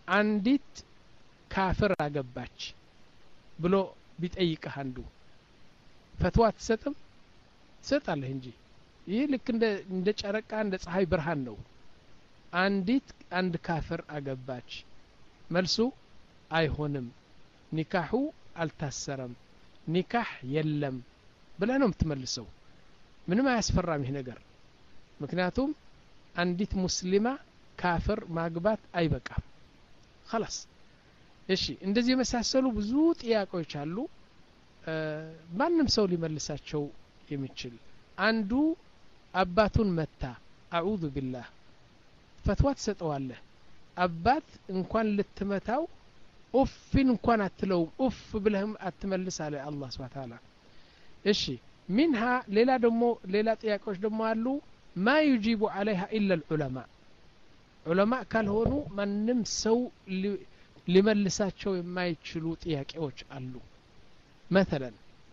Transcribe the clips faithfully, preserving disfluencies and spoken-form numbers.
አንዲት ካፍር አገባች ብሎ ቢጠይቅህ አንዱ ፈትዋ ትሰጥም ትሰጣለህ እንጂ ይህ ልክ እንደ እንደ ጨረቃ እንደ ፀሐይ ብርሃን ነው አንዲት አንድ ካፍር አገባች መልሱ አይሆንም ኒካሁ አልታሰረም ኒካህ የለም ብለህ ነው የምትመልሰው ምንም አያስፈራም ይሄ ነገር ምክንያቱም አንዲት ሙስሊማ ካፍር ማግባት አይበቃም خلاص እሺ እንደዚህ የመሳሰሉ ብዙ ጥያቄዎች አሉ ማንንም ሰው ሊመልሳቸው የሚችል አንዱ አባቱን መታ አዑዙ ቢላህ ፈትዋ ትሰጠዋለህ አባት እንኳን ልትመታው ኡፍን እንኳን አትለው ኡፍ ብለህም አትመልስ አለ አላህ Subhanahu Wa Ta'ala እሺ منها ሌላ ደሞ ሌላ ጥያቄዎች ደሞ አሉ ما يجيب عليها إلا العلماء علماء ካልሆኑ ማንንም ሰው ሊመልሳቸው የማይችሉ ጥያቄዎች አሉ مثلا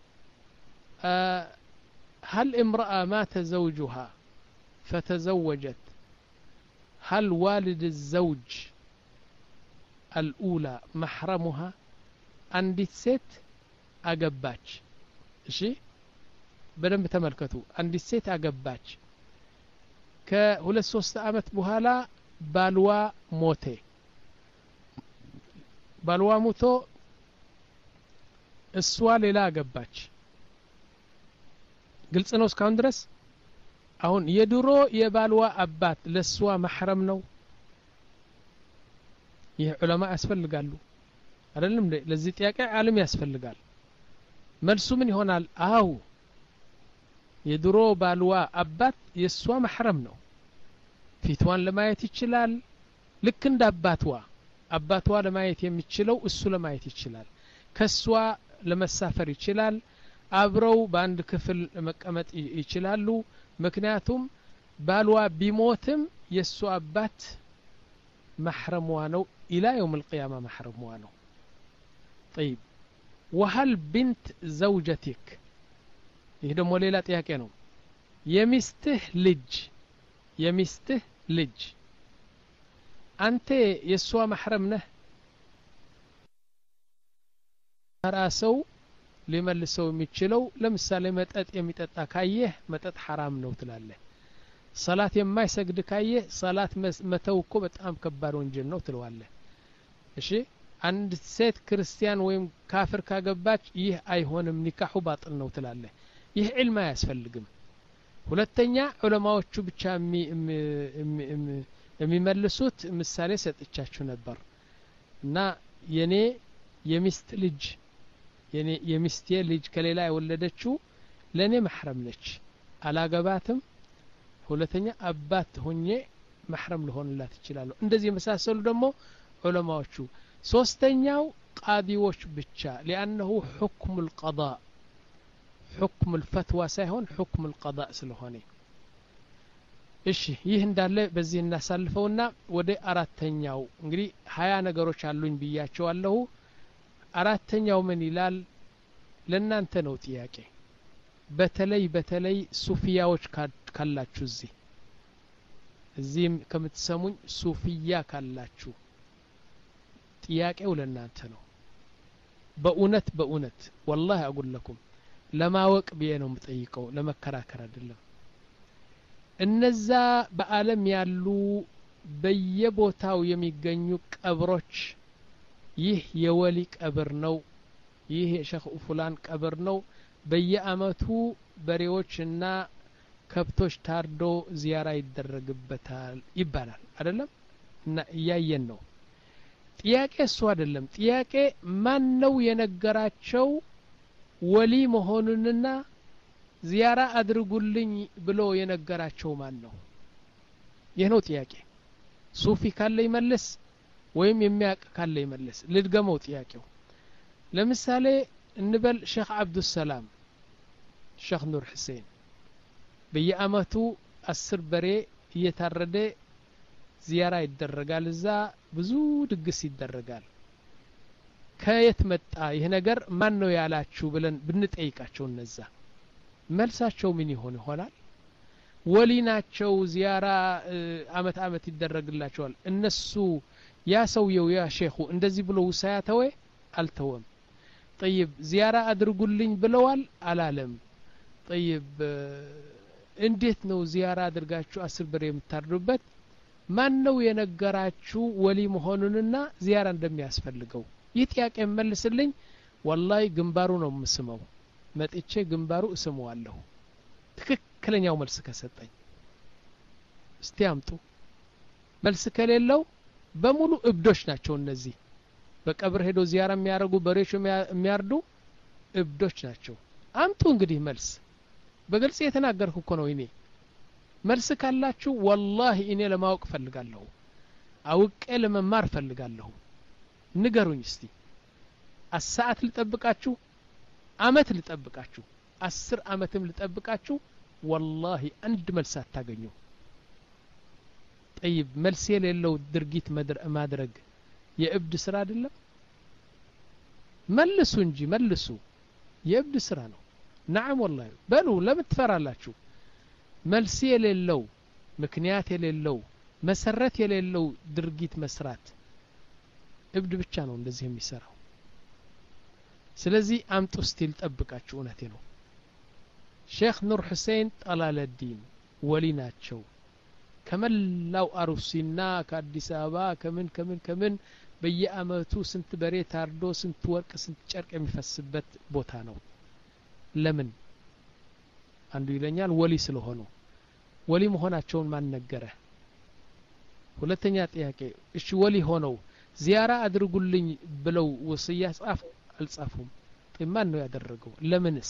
هل امرأة مات زوجها فتزوجت هل والد الزوج الأولى محرمها عندي ست أجباج إشي بدن بتملكته عندي ست أجباج كهول ሶስት አመት በኋላ ባልዋ ሞተ ባልዋ ሞቶ እሷ ሌላ አገባች ግልጽ ነው እስካሁን ድረስ አሁን የድሮ የባልዋ አባት ለሷ محرم ነው ይህ ዑለማ ያስፈልጋሉ አይደለም ለዚህ ጥያቄ ዓለም ያስፈልጋል መልሱ ምን ይሆናል አው የድሮ ባልዋ አባት የሷ محرم ነው ፊትዋን ለማየት ይችላል ልክ እንደ አባትዋ አባትዋ ለማየት የሚችለው እሱ ለማየት ይችላል ከሷ ለመሳፈር ይችላል አብረው በአንድ ክፍል መቀመጥ ይችላሉ ምክንያቱም ባልዋ ቢሞትም የሱ አባት محرمዋ ነው الى يوم القيامه محرمዋ ነው طيب وهل بنت زوجتك ይሄ ደሞ ሌላ ጥያቄ ነው የሚስትህ ልጅ የሚስትህ ልጅ አንተ የሷ محرم ነህ ራስው ሊመልሰው የሚችለው ለምሳሌ መጠጥ የሚጠጣ ካየህ መጠጥ حرام ነው ትላለህ ሰላት የማይሰግድ ካየህ ሰላት መተው እኮ በጣም ከባድ ወንጀል ነው ትለዋለህ እሺ አንድ ሴት ክርስቲያን ወይም ካፍር ካገባች ይህ አይሆንም ኒካሁ ባጥል ነው ትላለህ ይህ ዒልም አያስፈልግም ሁለተኛ ዑለማዎቹ ብቻ የሚመልሱት ምሳሌ ሰጥቻችሁ ነበር እና የኔ የሚስት ልጅ የኔ የሚስቴ ልጅ ከሌላ የወለደችው ለኔ محرم ነች አላገባትም ሁለተኛ አባት ሆኜ محرم ልሆንላት ይችላል እንደዚህ መሳሰሉ ደግሞ ዑለማዎቹ ሶስተኛው ቃዲዎች ብቻ لانه حكم القضاء حكم الفتوى ሳይሆን حكم القضاء ስለሆነ እሺ ይህ እንዳለ በዚህ እናሳልፈውና ወደ አራተኛው እንግዲህ ሀያ ነገሮች አሉኝ ብያቸዋለሁ አራተኛው ምን ይላል ለናንተ ነው ጥያቄ በተለይ በተለይ ሱፊያዎች ካላችሁ እዚህ እዚህም ከምትሰሙኝ ሱፊያ ካላችሁ ጥያቄው ለናንተ ነው በእውነት በእውነት والله اقول لكم ለማወቅ ብዬ ነው የምጠይቀው ለመከራከር አይደለም እነዛ በአለም ያሉ በየቦታው የሚገኙ ቀብሮች ይህ የወሊ ቀብር ነው ይህ የሼኽ ፉላን ቀብር ነው በየአመቱ በሬዎችና ከብቶች ታርዶ ዚያራ ይደረግበታል ይባላል አይደለም እና ያየን ነው ጥያቄ እሱ አይደለም ጥያቄ ማን ነው የነገራቸው ወሊ መሆኑንና ዚያራ አድርጉልኝ ብሎ የነገራቸው ማን ነው ይሄ ነው ጥያቄ ሱፊ ካለ ይመልስ ወይም የሚያቅ ካለ ይመልስ ልድገመው ጥያቄው ለምሳሌ እንበል ሼኽ አብዱል ሰላም ሼኽ ኑር ሁሴን በየአመቱ አስር በሬ እየታረደ ዚያራ ይደረጋል እዛ ብዙ ድግስ ይደረጋል ከየት መጣ ይሄ ነገር ማን ነው ያላችሁ ብለን ብንጠይቃቸው እነዛ መልሳቸው ምን ይሆን ይሆናል ወሊ ናቸው ዚያራ አመት አመት ይደረግላቸዋል እነሱ ያ ሰውየው ያ ሼኹ እንደዚህ ብሎ ውሳያ ተወ አልተወም طيب ዚያራ አድርጉልኝ ብለዋል አላለም طيب እንዴት ነው ዚያራ አድርጋችሁ አስር ብር የምታርዱበት ማን ነው የነገራችሁ ወሊ መሆኑንና ዚያራ እንደሚያስፈልገው ይህ ጥያቄ መልስልኝ والله ግንባሩ ነው መስመው መጥቼ ግንባሩ እስመዋለሁ ትክክለኛው መልስ ከሰጠኝ እስቲ አምጡ መልስ ከሌለው በሙሉ እብዶች ናቸው እነዚህ በቀብር ሄዶ ዚያራ የሚያረጉ በሬሾ የሚያርዱ እብዶች ናቸው አምጡ እንግዲህ መልስ በግልጽ የተናገርኩ እኮ ነው እኔ መልስ ካላችሁ والله እኔ ለማወቅ ፈልጋለሁ አውቄ ለመማር ፈልጋለሁ ንገሩኝ እስቲ አሳዓት ልጠብቃችሁ አመት ልጠብቃችሁ አስር አመትም ልጠብቃችሁ والله አንድ መልስ አታገኙ طيب መልስ የሌለው ድርጊት ማድረግ የእብድ ስራ አይደለም መልሱ እንጂ መልሱ የእብድ ስራ ነው نعم والله በሉ ለምን ትፈራላችሁ መልስ የሌለው ምክንያት የሌለው መሰረት የሌለው ድርጊት መስራት እብድ ብቻ ነው እንደዚህ የሚሰራው ስለዚህ አምጡ ስቲል ጠብቃችሁ እውነቴ ነው ሼክ ኑር ሁሴን ጠላለዲን ወሊ ናቸው ከመላው አሩሲና ከአዲስ አበባ ከምን ከምን ከምን በየአመቱ ስንት በሬ ታርዶ ስንት ወርቅ ስንት ጨርቅ የሚፈስበት ቦታ ነው ለምን አንዱ ይለኛል ወሊ ስለሆኑ ወሊ መሆናቸውን ማን ነገረ ሁለተኛ ጥያቄ እሺ ወሊ ሆነው ዚያራ አድርጉልኝ ብለው ወስያ ጻፉ አልጻፉም ማን ነው ያደረገው ለምንስ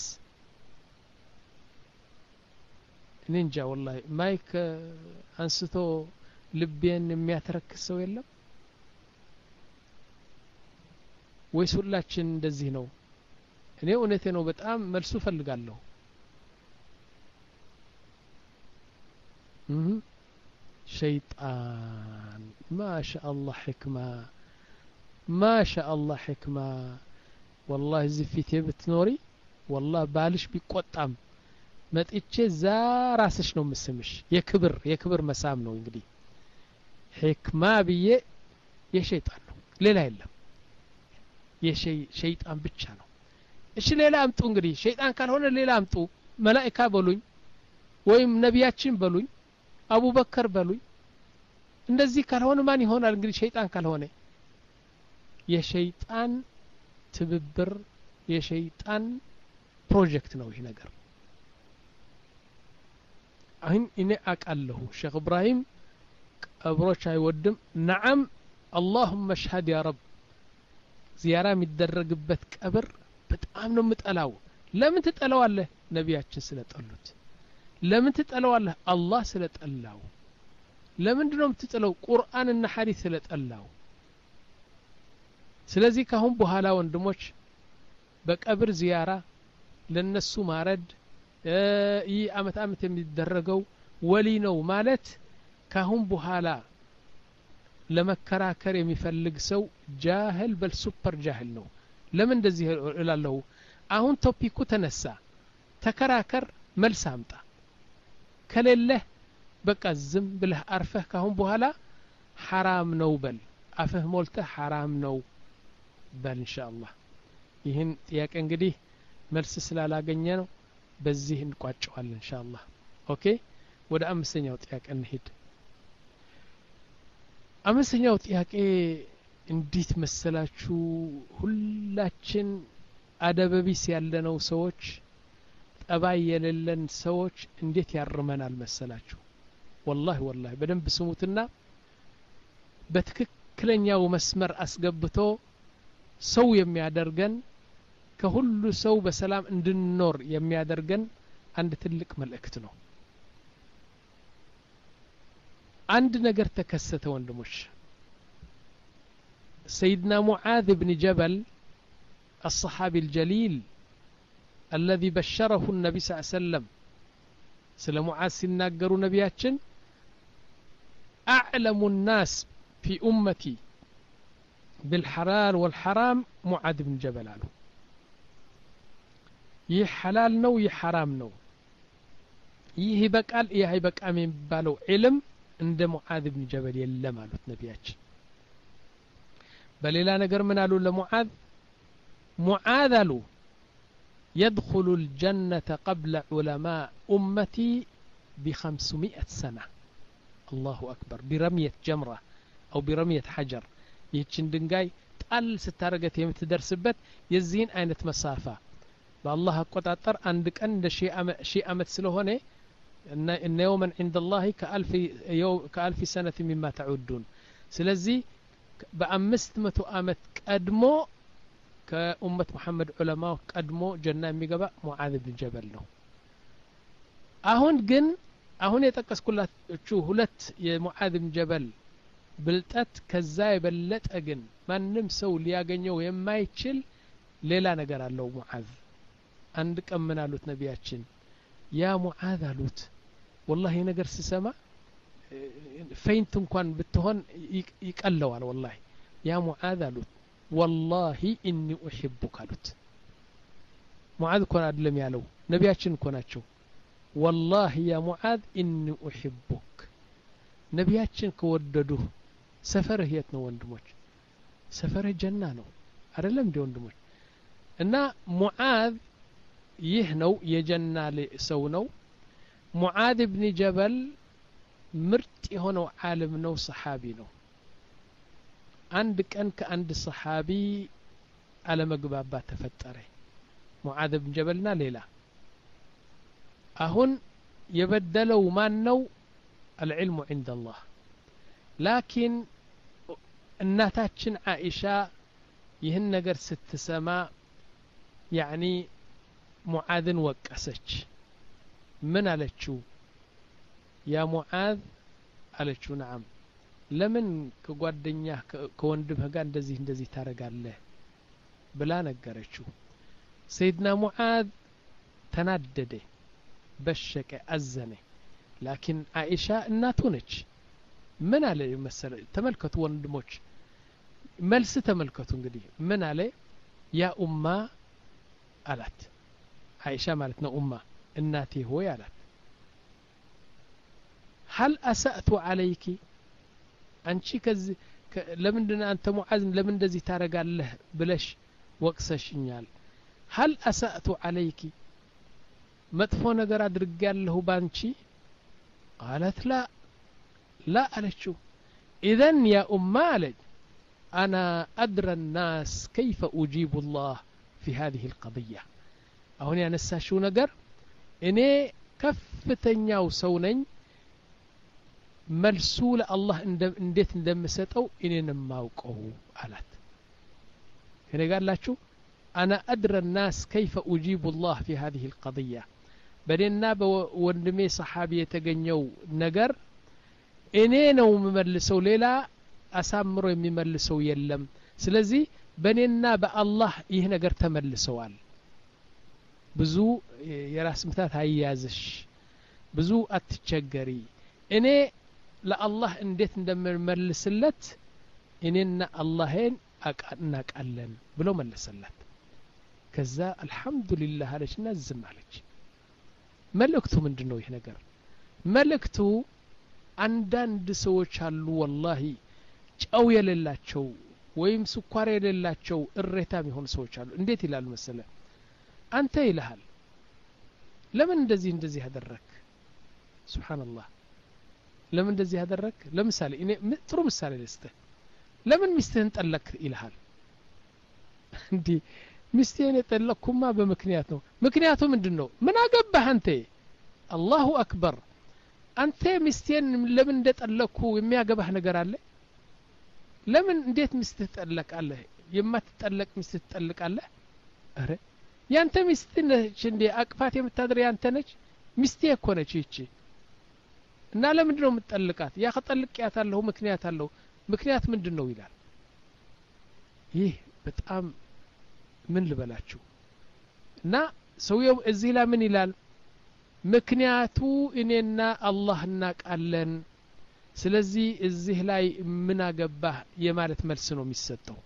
እንጃ والله ማይክ አንስቶ ልቤን የሚያተረክሰው የለም ወይስ ሁላችን እንደዚህ ነው እኔ እውነቴ ነው በጣም መልሱ ፈልጋለሁ شيطان ما شاء الله حكمة ما شاء الله حكمة والله زفيتي بتنوري والله بالش بيقطعم መጥቼ ዛራስሽ ነው መስምሽ የክብር የክብር መሳም ነው እንግዲህ ህክማ ብዬ የሸይጣን ነው ሌላ የለም የሸይ ሸይጣን ብቻ ነው እሺ ሌላ አምጡ እንግዲህ ሸይጣን ካልሆነ ሌላ አምጡ መላእክት በሉኝ ወይም ነቢያችን በሉኝ አቡበከር በሉኝ እንደዚህ ካልሆነ ማን ይሆናል እንግዲህ ሸይጣን ካልሆነ የሸይጣን ትብብር የሸይጣን ፕሮጀክት ነው ይሄ ነገር አሁን እኔ አቃለሁ ሼክ ኢብራሂም ቀብሮች አይወድም ነዓም اللهم اشهد يا رب ዚያራ የሚደረግበት ቀብር በጣም ነው የምጠላው ለምን ትጠላዋለህ ነቢያችን ስለጠሉት ለምን ትጠላዋለህ አላህ ስለጠላው ለምን ነው የምትጠላው ቁርአንና ሐዲስ ስለጠላው ስለዚህ ካሁን በኋላ ወንድሞች በቀብር ዚያራ ለነሱ ማረድ ይ አመት አመት የሚደረገው ወሊ ነው ማለት ካሁን በኋላ ለመከራከር የሚፈልግ ሰው ጃህል በል ሱፐር ጃህል ነው ለምን እንደዚህ እላለሁ አሁን ቶፒኩ ተነሳ ተከራከር መልስ አምጣ ከሌለ በቃ ዝም ብለህ አርፈህ ካሁን በኋላ حرام ነው በል አፍህ ሞልተህ حرام ነው በል ኢንሻአላህ ይህን ጥያቄ እንግዲህ መልስ ስላላገኘ ነው በዚህ እንቋጨዋለን ኢንሻአላህ ኦኬ ወደ አምስተኛው ጥያቄ እንሂድ አምስተኛው ጥያቄ እንዴት መሰላችሁ ሁላችን አደበቢስ ያለነው ሰዎች ጠባይ የሌለን ሰዎች እንዴት ያርመናል መሰላችሁ والله والله በደንብ ስሙትና በትክክለኛው መስመር አስገብቶ ሰው የሚያደርገን ከሁሉ ሰው በሰላም እንድንኖር የሚያደርገን አንድ ትልቅ መልእክት ነው አንድ ነገር ተከሰተ ወንድሞች سيدنا معاذ بن جبل الصحابي الجليل الذي بشره النبي صلى الله عليه وسلم سለ معاذ ሲናገሩ ነቢያችን أعلم الناس في أمتي بالحلال والحرام معاذ بن جبل አሉ ይህ حلال ነው ይህ حرام ነው ይህ በቃል ይህ አይበቃም የሚባለው ዒልም እንደ ሙዓዝ ኢብኑ ጀበል የለም አሉት ነቢያችን بليلا نجر من قالوا لمعاذ معاذ له يدخل الجنة قبل علماء أمتي بخمسمائة سنة الله أكبر برمية جمرة أو برمية حجر يتشن دنجاي تقل ستارجت يمتدرسبت يزين أينة مسافة بالله قطعتر عندك عند شيء أم شيء أمت سلوهنه إن إن يوما عند الله كألف يوم كألف سنة مما تعدون سلزي بأمست متو أمت قدمو كأمة محمد علماء قدمو جنة ميقبا معاذ بن جبل له أهون جن أهون يتقص كلها شو هلت يا معاذ بن جبل بلتت كزاي بلت أجن ما نمسو لياجنيو يما يتشل ليلا نجر الله معاذ عندك أمنا لوت نبياتشن يا معاذ لوت والله نجر سسما فين تنكون بتهون يقلوا على والله يا معاذ لوت والله إني أحبك لوت معاذ كون أدلم يالو نبياتشن كوناتشو والله يا معاذ إني أحبك نبياتشن كوددوه سفره يتنو وندموش سفره جنانو أرلم دي وندموش إن معاذ يهنو يجنى لسونو معاذ بن جبل مرت هنا عالم نو صحابي نو عندك أنك عند صحابي على مقبابات تفتره معاذ بن جبلنا ليلة أهن يبدلوا ما نو العلم عند الله لكن الناتاتشن عائشة يهن نقر ست سماء يعني معاذ وقسج من علتشو يا معاذ علتشو نعم لمن كጓደኛህ ከወንድምህ ጋር እንደዚህ እንደዚህ ታረጋለህ ብላ ነገረችው سيدنا معاذ ተናደደ በሸቀ አዘነ لكن عائشة እናቱ ነች ምን አለ መሰለ ተመልከቱ ወንድሞች መልስ ተመልከቱ እንግዲህ ምን አለ ያ ኡማ አላት عائشة ማለት ነው ኡማ እናቴ ሆይ አላት هل أسأت عليك አንቺ ከዚህ ለምንድን አንተ ሙዓዝ ለምን እንደዚህ ታረጋለህ ብለሽ ወቅሰሽኛል هل أسأت عليك መጥፎ ነገር አድርጋለሁ ባንቺ قالت لا لا አለችው إذن يا أمة አለች أنا أدرى الناس كيف أجيب الله في هذه القضية አሁን ያነሳሽው ነገር እኔ ከፍተኛው ሰው ነኝ መልሱ ለአላህ እንዴት እንደምሰጠው እኔን ማውቀው አላት እኔ ጋርላችሁ أنا أدرى الناس كيف أجيب الله في هذه القضية بدنا بوندمي صحابي يتغنيو نجر እኔ ነው የምመልሰው ሌላ አሳምሮ የሚመልሰው የለም ስለዚህ በእኔና በአላህ ይህ ነገር ተመልሰዋል ብዙ የራስ ምታት አይያዝሽ ብዙ አትቸገሪ እኔ ለአላህ እንዴት እንደምመልስለት እኔና አላህን አቃናቃለን ብሎ መለሰላት ከዛ አልহামዱሊላህ አለችና ዝም አለች መልእክቱ ምንድነው ይሄ ነገር መልእክቱ አንዳንድ ሰዎች አሉ ወላሂ ጨው የሌላቸው ወይም ስኳር የሌላቸው እሬታም ይሆኑ ሰዎች አሉ እንዴት ይላሉ መሰለ አንተ ይልሃል ለምን እንደዚህ እንደዚህ ያደረክ ሱብሃንአላህ ለምን እንደዚህ ያደረክ ለምሳሌ እኔ ጥሩ ምሳሌ ልስጥህ ለምን ሚስትህን ጠለክ ይልሃል እንዴ ሚስትህን የጠለኩማ በምክንያት ነው ምክንያቱ ምንድነው ምን አገባህ አንተ አላሁ አክበር አንተ ሚስትህን ለምን እንደጠለኩ የሚያገባህ ነገር አለ ለምን እንዴት ሚስትህ ጠለቃለህ የማትጠለቅ ሚስትህ ትጠልቃለህ አረ ያንተ ሚስት ነች እንዴ አቅፋት የምታድር ያንተ ነች ሚስቴ እኮ ነች ይቺ እና ለምንድነው የምትጠልቃት ያ ከጠልቅያታለሁ ምክንያት አለው ምክንያት ምንድነው ይላል ይህ በጣም ምን ልበላችሁ እና ሰውየው እዚህ ላይ ምን ይላል ምክንያቱ እኔና አላህ እናቃለን ስለዚህ እዚህ ላይ ምን አገባህ የማለት መልስ ነው የሚሰጠው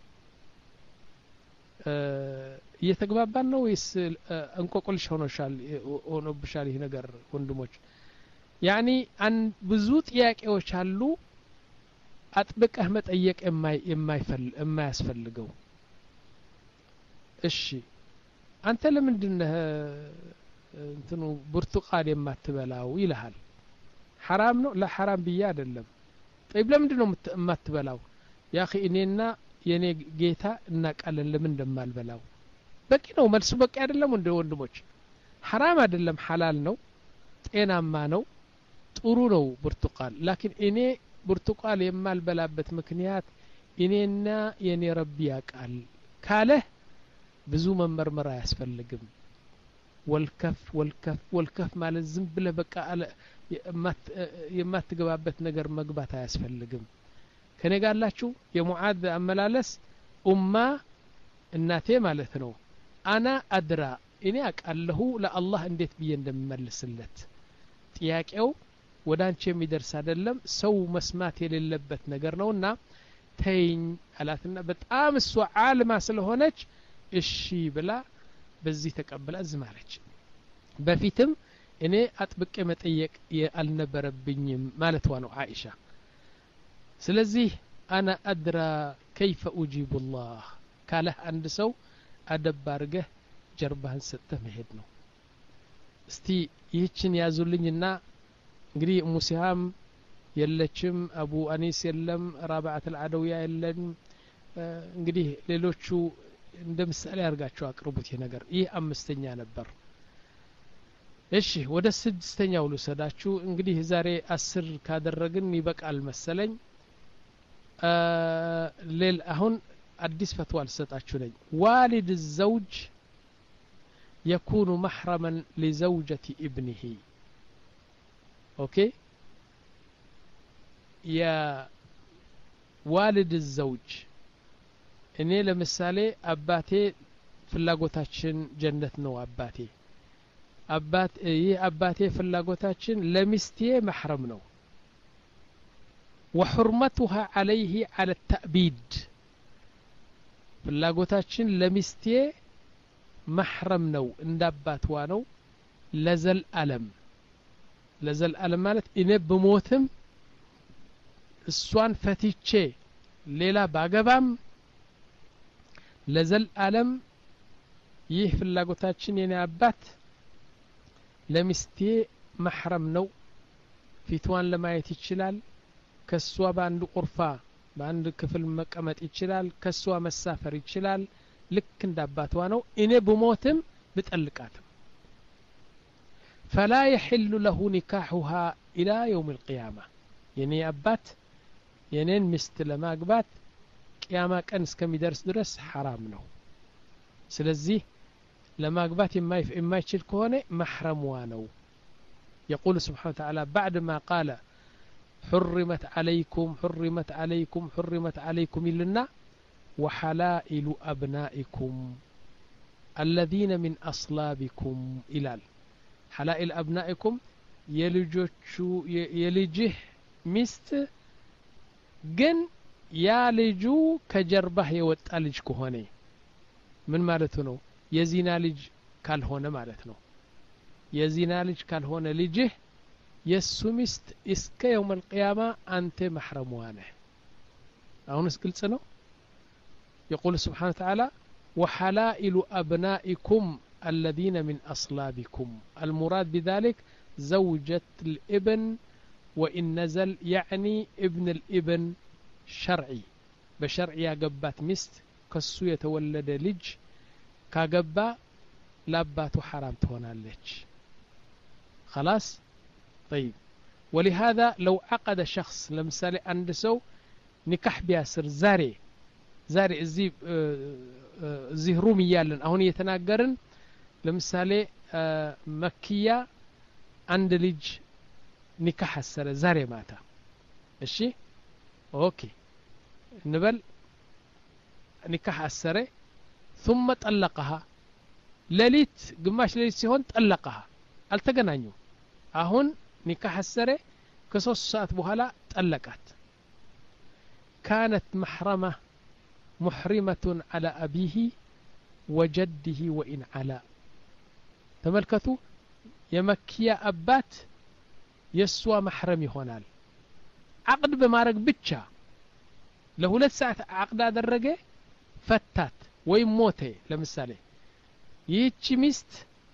እየተግባባን ነው ወይስ እንቆቅልሽ ሆኖሻል ሆኖብሻል ይሄ ነገር ወንድሞች ያኒ አን ብዙ ጥያቄዎች አሉ አጥብቀህ መጠየቅ የማይ የማይፈል የማያስፈልገው እሺ አንተ ለምንድነው እንትኑ ብርቱቃን የማትበላው ይልሃል حرام ነው ለሐራም ብዬ አይደለም طيب ለምንድነው የማትበላው ያ اخي እኔና የኔ ጌታ እናቃለን ለምን እንደማልበላው በቂ ነው መልሱ በቂ አይደለም እንደ ወንድሞች حرام አይደለም حلال ነው ጤናማ ነው ጥሩ ነው ብርቱቃን ላኪን እኔ ብርቱቃን የማልበላበት ምክንያት እኔና የኔ ረቢ ያቃል ካለ ብዙ መመርመር አያስፈልግም ወልከፍ ወልከፍ ወልከፍ ማለት ዝም ብለ በቃ አለ የማትገባበት ነገር መግባት አያስፈልግም ከኔ ጋርላችሁ የሙዓዝ አመላለስ ኡማ እናቴ ማለት ነው አና አድራ እኔ አቃለሁ ለአላህ እንዴት ብዬ እንደምመልስለት ጥያቄው ወዳንቺ የሚደርስ አይደለም ሰው መስማት የሌለበት ነገር ነውና ተይኝ አላትና በጣም እሷ ዓለማ ስለሆነች እሺ ብላ በዚህ ተቀበላ ዝማለች በፊትም እኔ አጥብቄ መጠየቅ ያልነበረብኝም ማለትዋ ነው አይሻ ስለዚህ انا ادرى كيف اجيب الله ካለ አንድ ሰው አደባርገህ ጀርባህን ሰጥተህ መሄድ ነው እስቲ ይህችን ያዙልኝና እንግዲህ ሙሲሃም የለችም አቡ አኒስ የለም ራባዓት العدوية የለን እንግዲህ ሌሎቹ እንደምሳሌ አርጋቸው አቅርቡት ይሄ ነገር ይሄ አምስተኛ ነበር እሺ ወደ ስድስተኛው ልሰዳችሁ እንግዲህ ዛሬ አስር ካደረግን ይበቃል መሰለኝ ሌል አሁን አዲስ ፈትዋ ልሰጣችሁ ነኝ والد الزوج يكون محرما لزوجة ابنه اوكي يا والد الزوج እኔ ለምሳሌ አባቴ ፍላጎታችን ጀነት ነው አባቴ አባት ይሄ አባቴ ፍላጎታችን ለሚስቴ محرم ነው وحرمتها عليه على التأبيد ፍላጎታችን ለሚስቴ محرم ነው እንዳባትዋ ነው ለዘል ዓለም ለዘል ዓለም ማለት እኔ በሞትም እሷን ፈትቼ ሌላ ባገባም ለዘል ዓለም ይህ ፍላጎታችን የኔ አባት ለሚስቴ محرم ነው ፊትዋን ለማየት ይችላል ከሷ በአንድ ቁርፋ በአንድ ክፍል መቀመጥ ይችላል ከሷ መሳፈር ይችላል ልክ እንዳባትዋ ነው እኔ በሞትም ብጠልቃትም فلا يحل له نكاحها الى يوم القيامه የኔ አባት የኔን ሚስት ለማግባት ቂያማ ቀን እስከሚደርስ ድረስ حرام ነው ስለዚህ ለማግባት የማይችል ከሆነ محرمዋ ነው يقول سبحانه وتعالى بعد ما قال حرمت عليكم حرمت عليكم حرمت عليكم لنا وحلائل أبنائكم الذين من أصلابكم إلال حلائل أبنائكم يلجوشو يلجه مست جن يالجو كجربه يوتالج كهوني من مالتنو يزينا لج كالهونة مالتنو يزينا لج كالهونة لجه يسمست اسك يوم القيامة أنت محرم وانه أونس قلت سنو يقول سبحانه وتعالى وحلائل أبنائكم الذين من أصلابكم المراد بذلك زوجة الابن وإن نزل يعني ابن الابن شرعي بشرعي قبات مست كسو يتولد لج كقبا لاباتو حرام تهونا لج خلاص طيب ولهذا لو عقد شخص لمثال أندسو نكح بياسر زاري زاري زي زي رومي يالن أهون يتناقرن لمثال مكية عند لج نكح السر زاري ماتا الشي اوكي نبل نكح السر ثم طلقها لليت قماش لليت سيهون طلقها التقنانيو أهون نكح السر كسوس ساعات بوهلا طلقات كانت محرمة محرمة على أبيه وجده وإن على تملكتوا يمكيا أبات يسوى محرمي هونال عقد بمارك بتشا ለሁለት ሰዓት አቅድ አደረገ ፈታት ወይም ሞተ ለምሳሌ ይህች ሚስት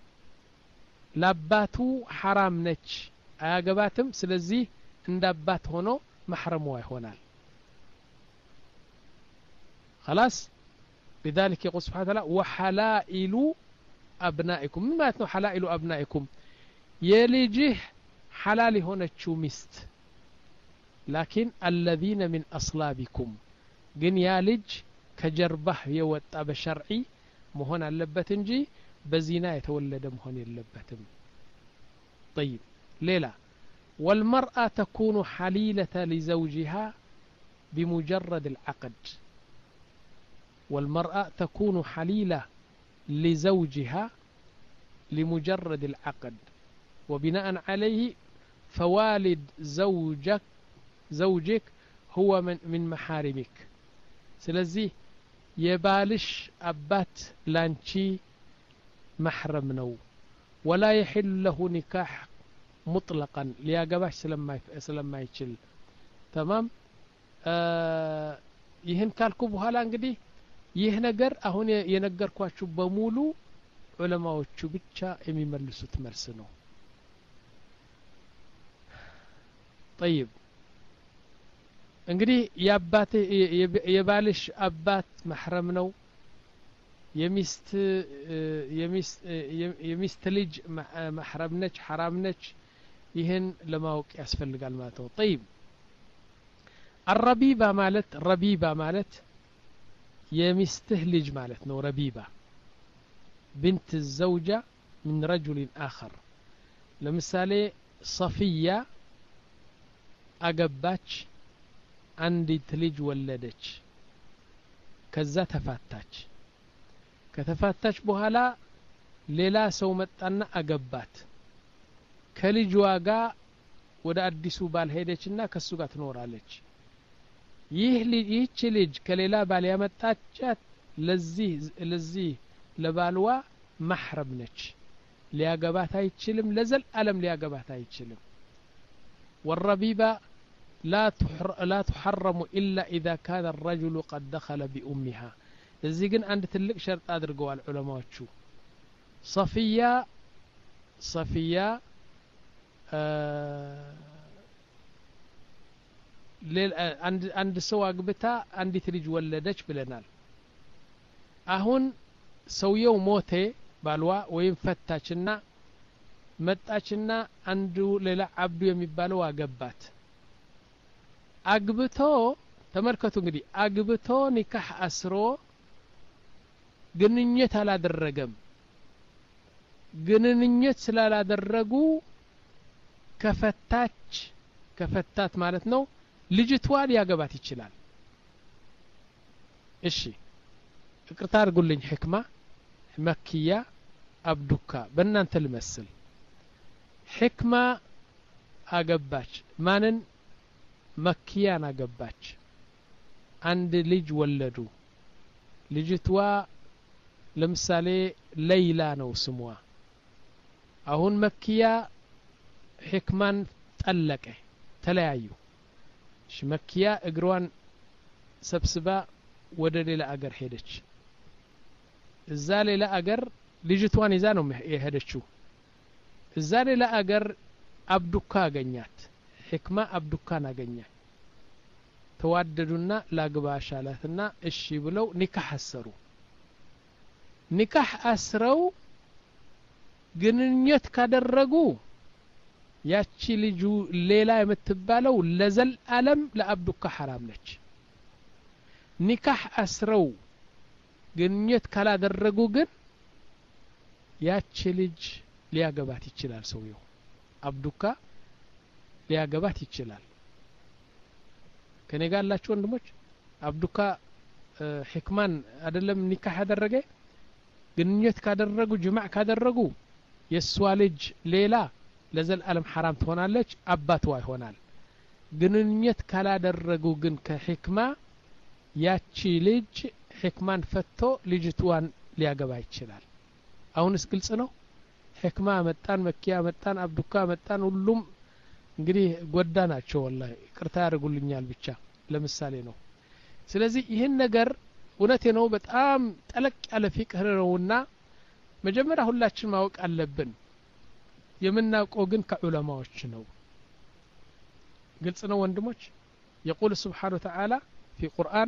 ለአባቱ ሐራም ነች አያገባትም ስለዚህ እንዳባት ሆኖ محرم ይሆናል خلاص لذلك يقول سبحانه وتعالى وحلائل أبنائكم ما ነው حلائل أبنائكم የልጅህ حلال ሆነችው ሚስት لكن الذين من أصلابكم ግን ያ ልጅ ከጀርባህ የወጣ በሸርዒ መሆን አለበት እንጂ በዚና የተወለደ መሆን የለበትም طيب ሌላ والمرأة تكون حليلة لزوجها بمجرد العقد والمرأة تكون حليلة لزوجها لمجرد العقد وبناء عليه فوالد زوجك زوجك هو من من محارمك ስለዚህ የባልሽ አባት ላንቺ محرم ነው ولا يحل له نكاح مطلقا ሊያገባሽ ስለማይችል تمام ይህን ካልኩ በኋላ እንግዲህ ይህ ነገር አሁን የነገርኳችሁ በሙሉ ዑለማዎቹ ብቻ የሚመልሱት መልስ ነው طيب እንግዲህ ያባቴ የባልሽ አባት محرم ነው የሚስት የሚስት የሚስት ልጅ محرم ነች حرام ነች ይህን ለማወቅ ያስፈልጋል ማለት ነው طيب الربيبة ማለት ربيبة ማለት የሚስትህ ልጅ ማለት ነው ربيبة بنت الزوجة من رجل آخر ለምሳሌ صفية አገባች አንዲት ልጅ ወለደች ከዛ ተፋታች ከተፋታች በኋላ ሌላ ሰው መጣና አገባት ከልጅዋ ጋር ወደ አዲሱ ባል ሄደችና ከሱ ጋር ትኖራለች ይህ ልጅ ይህች ልጅ ከሌላ ባል ያመጣቻት ለዚህ ለዚህ ለባልዋ محرم ነች ሊያገባት አይችልም ለዘላለም ሊያገባት አይችልም والربيبة لا لا تحرم إلا إذا كان الرجل قد دخل بأمها እዚህ ግን አንድ ትልቅ ሸርጥ አድርገዋል ዑለማዎቹ صفية صفية አንድ አንድ ሰው አግብታ አንዲት ልጅ ወለደች ብለናል አሁን ሰውየው ሞተ ባልዋ ወይም ፈታችና መጣችና አንዱ ሌላ አብዱ የሚባለው አገባት አግብቶ ተመልከቱ እንግዲህ አግብቶ ኒካህ አስሮ ግንኙነት አላደረገም ግንኙነት ስላላደረጉ ከፈታች ከፈታት ማለት ነው ልጅቷ ሊያገባት ይችላል እሺ ይቅርታ አድርጉልኝ ህክማ መክያ አብዱካ በእናንተ ልመስል ህክማ አገባች ማንን መክያን አገባች አንድ ልጅ ወለዱ ልጅቷ ለምሳሌ ለይላ ነው ስሟ አሁን መክያ ህክማን ጠለቀ ተለያዩ እሺ መክያ እግሯን ሰብስባ ወደ ሌላ አገር ሄደች እዛ ሌላ አገር ልጅቷን ይዛ ነው የሄደችው እዛ ሌላ አገር አብዱካ አገኛት ህክማ አብዱካን አገኛት ተዋደዱና ላግባሽ አላትና እሺ ብለው ኒካህ አሰሩ ኒካህ አስረው ግንኙነት ካደረጉ ያቺ ልጁ ሌላ የምትባለው ለዘል ዓለም ለአብዱካ حرام ነች ኒካህ አስረው ግንኙነት ካላደረጉ ግን ያቺ ልጅ ሊያገባት ይችላል ሰውየው አብዱካ ሊያገባት ይችላል ከኔ ጋር ያላችሁ ወንድሞች አብዱካ ህክማን አይደለም ኒካህ ያደረገ ግንኙነት ካደረጉ ጅማዕ ካደረጉ የሷ ልጅ ሌላ ለዘል ዓለም حرام ትሆናለች አባቷ ይሆናል ግንኙነት ካላደረጉ ግን ከህክማ ያቺ ልጅ ህክማን ፈቶ ልጅቷን ሊያገባ ይችላል አሁንስ ግልጽ ነው ህክማ መጣን መኪያ መጣን አብዱካ መጣን ሁሉም እንግዲህ ጎዳናቸው والله ቅርታ ያርጉልኛል ብቻ ለምሳሌ ነው ስለዚህ ይህን ነገር እውነቴ ነው በጣም ጠለቅ ያለ ፍቅህ ነውና መጀመሪያ ሁላችን ማወቅ አለብን የምናውቀው ግን ከዑለማዎች ነው ግልጽ ነው ወንድሞች يقول سبحانه وتعالى في قرآن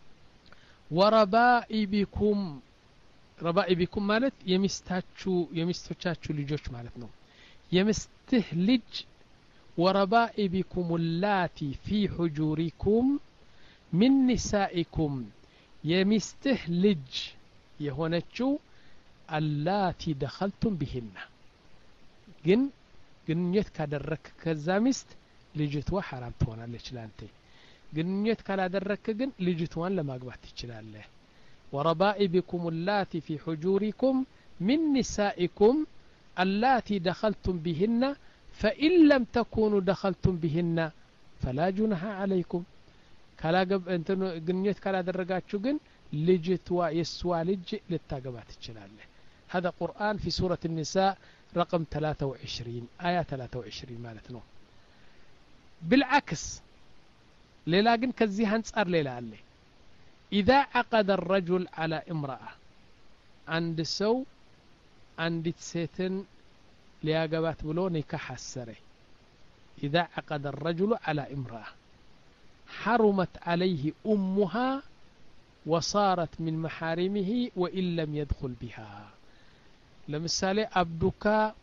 وربائبكم ربائبكم ማለት የሚስታችሁ የሚስቶቻችሁ ልጆች ማለት ነው የምስትህ ልጅ وربائبكم اللاتي في حجوركم من نسائكم የሚስትህ ልጅ የሆነችው اللاتي دخلتم بهن ግን ግንኙነት ካደረክ ከዛ ሚስት ልጅቷ حرام ትሆናለች ላንተ ግንኙነት ካላደረክ ግን ልጅቷን ለማግባት ትችላለህ وربائبكم اللاتي في حجوركم من نسائكم اللاتي دخلتم بهن فإن لم تكونوا دخلتم بهن فلا جناح عليكم كلا انت ግንኙነት ካላደረጋችሁ ግን ልጅቷ የሷ ልጅ ልታገባት ትችላለህ هذا قرآن في سورة النساء رقم ثلاثة وعشرين آية ثلاثة وعشرين مالتنا بالعكس ليلا جن كزي هنصار ليلا عليه إذا عقد الرجل على امرأة عند سو عند سيتن لياقبات بلو نكاح السري إذا عقد الرجل على امرأة حرمت عليه أمها وصارت من محارمه وإن لم يدخل بها لمثال أبدك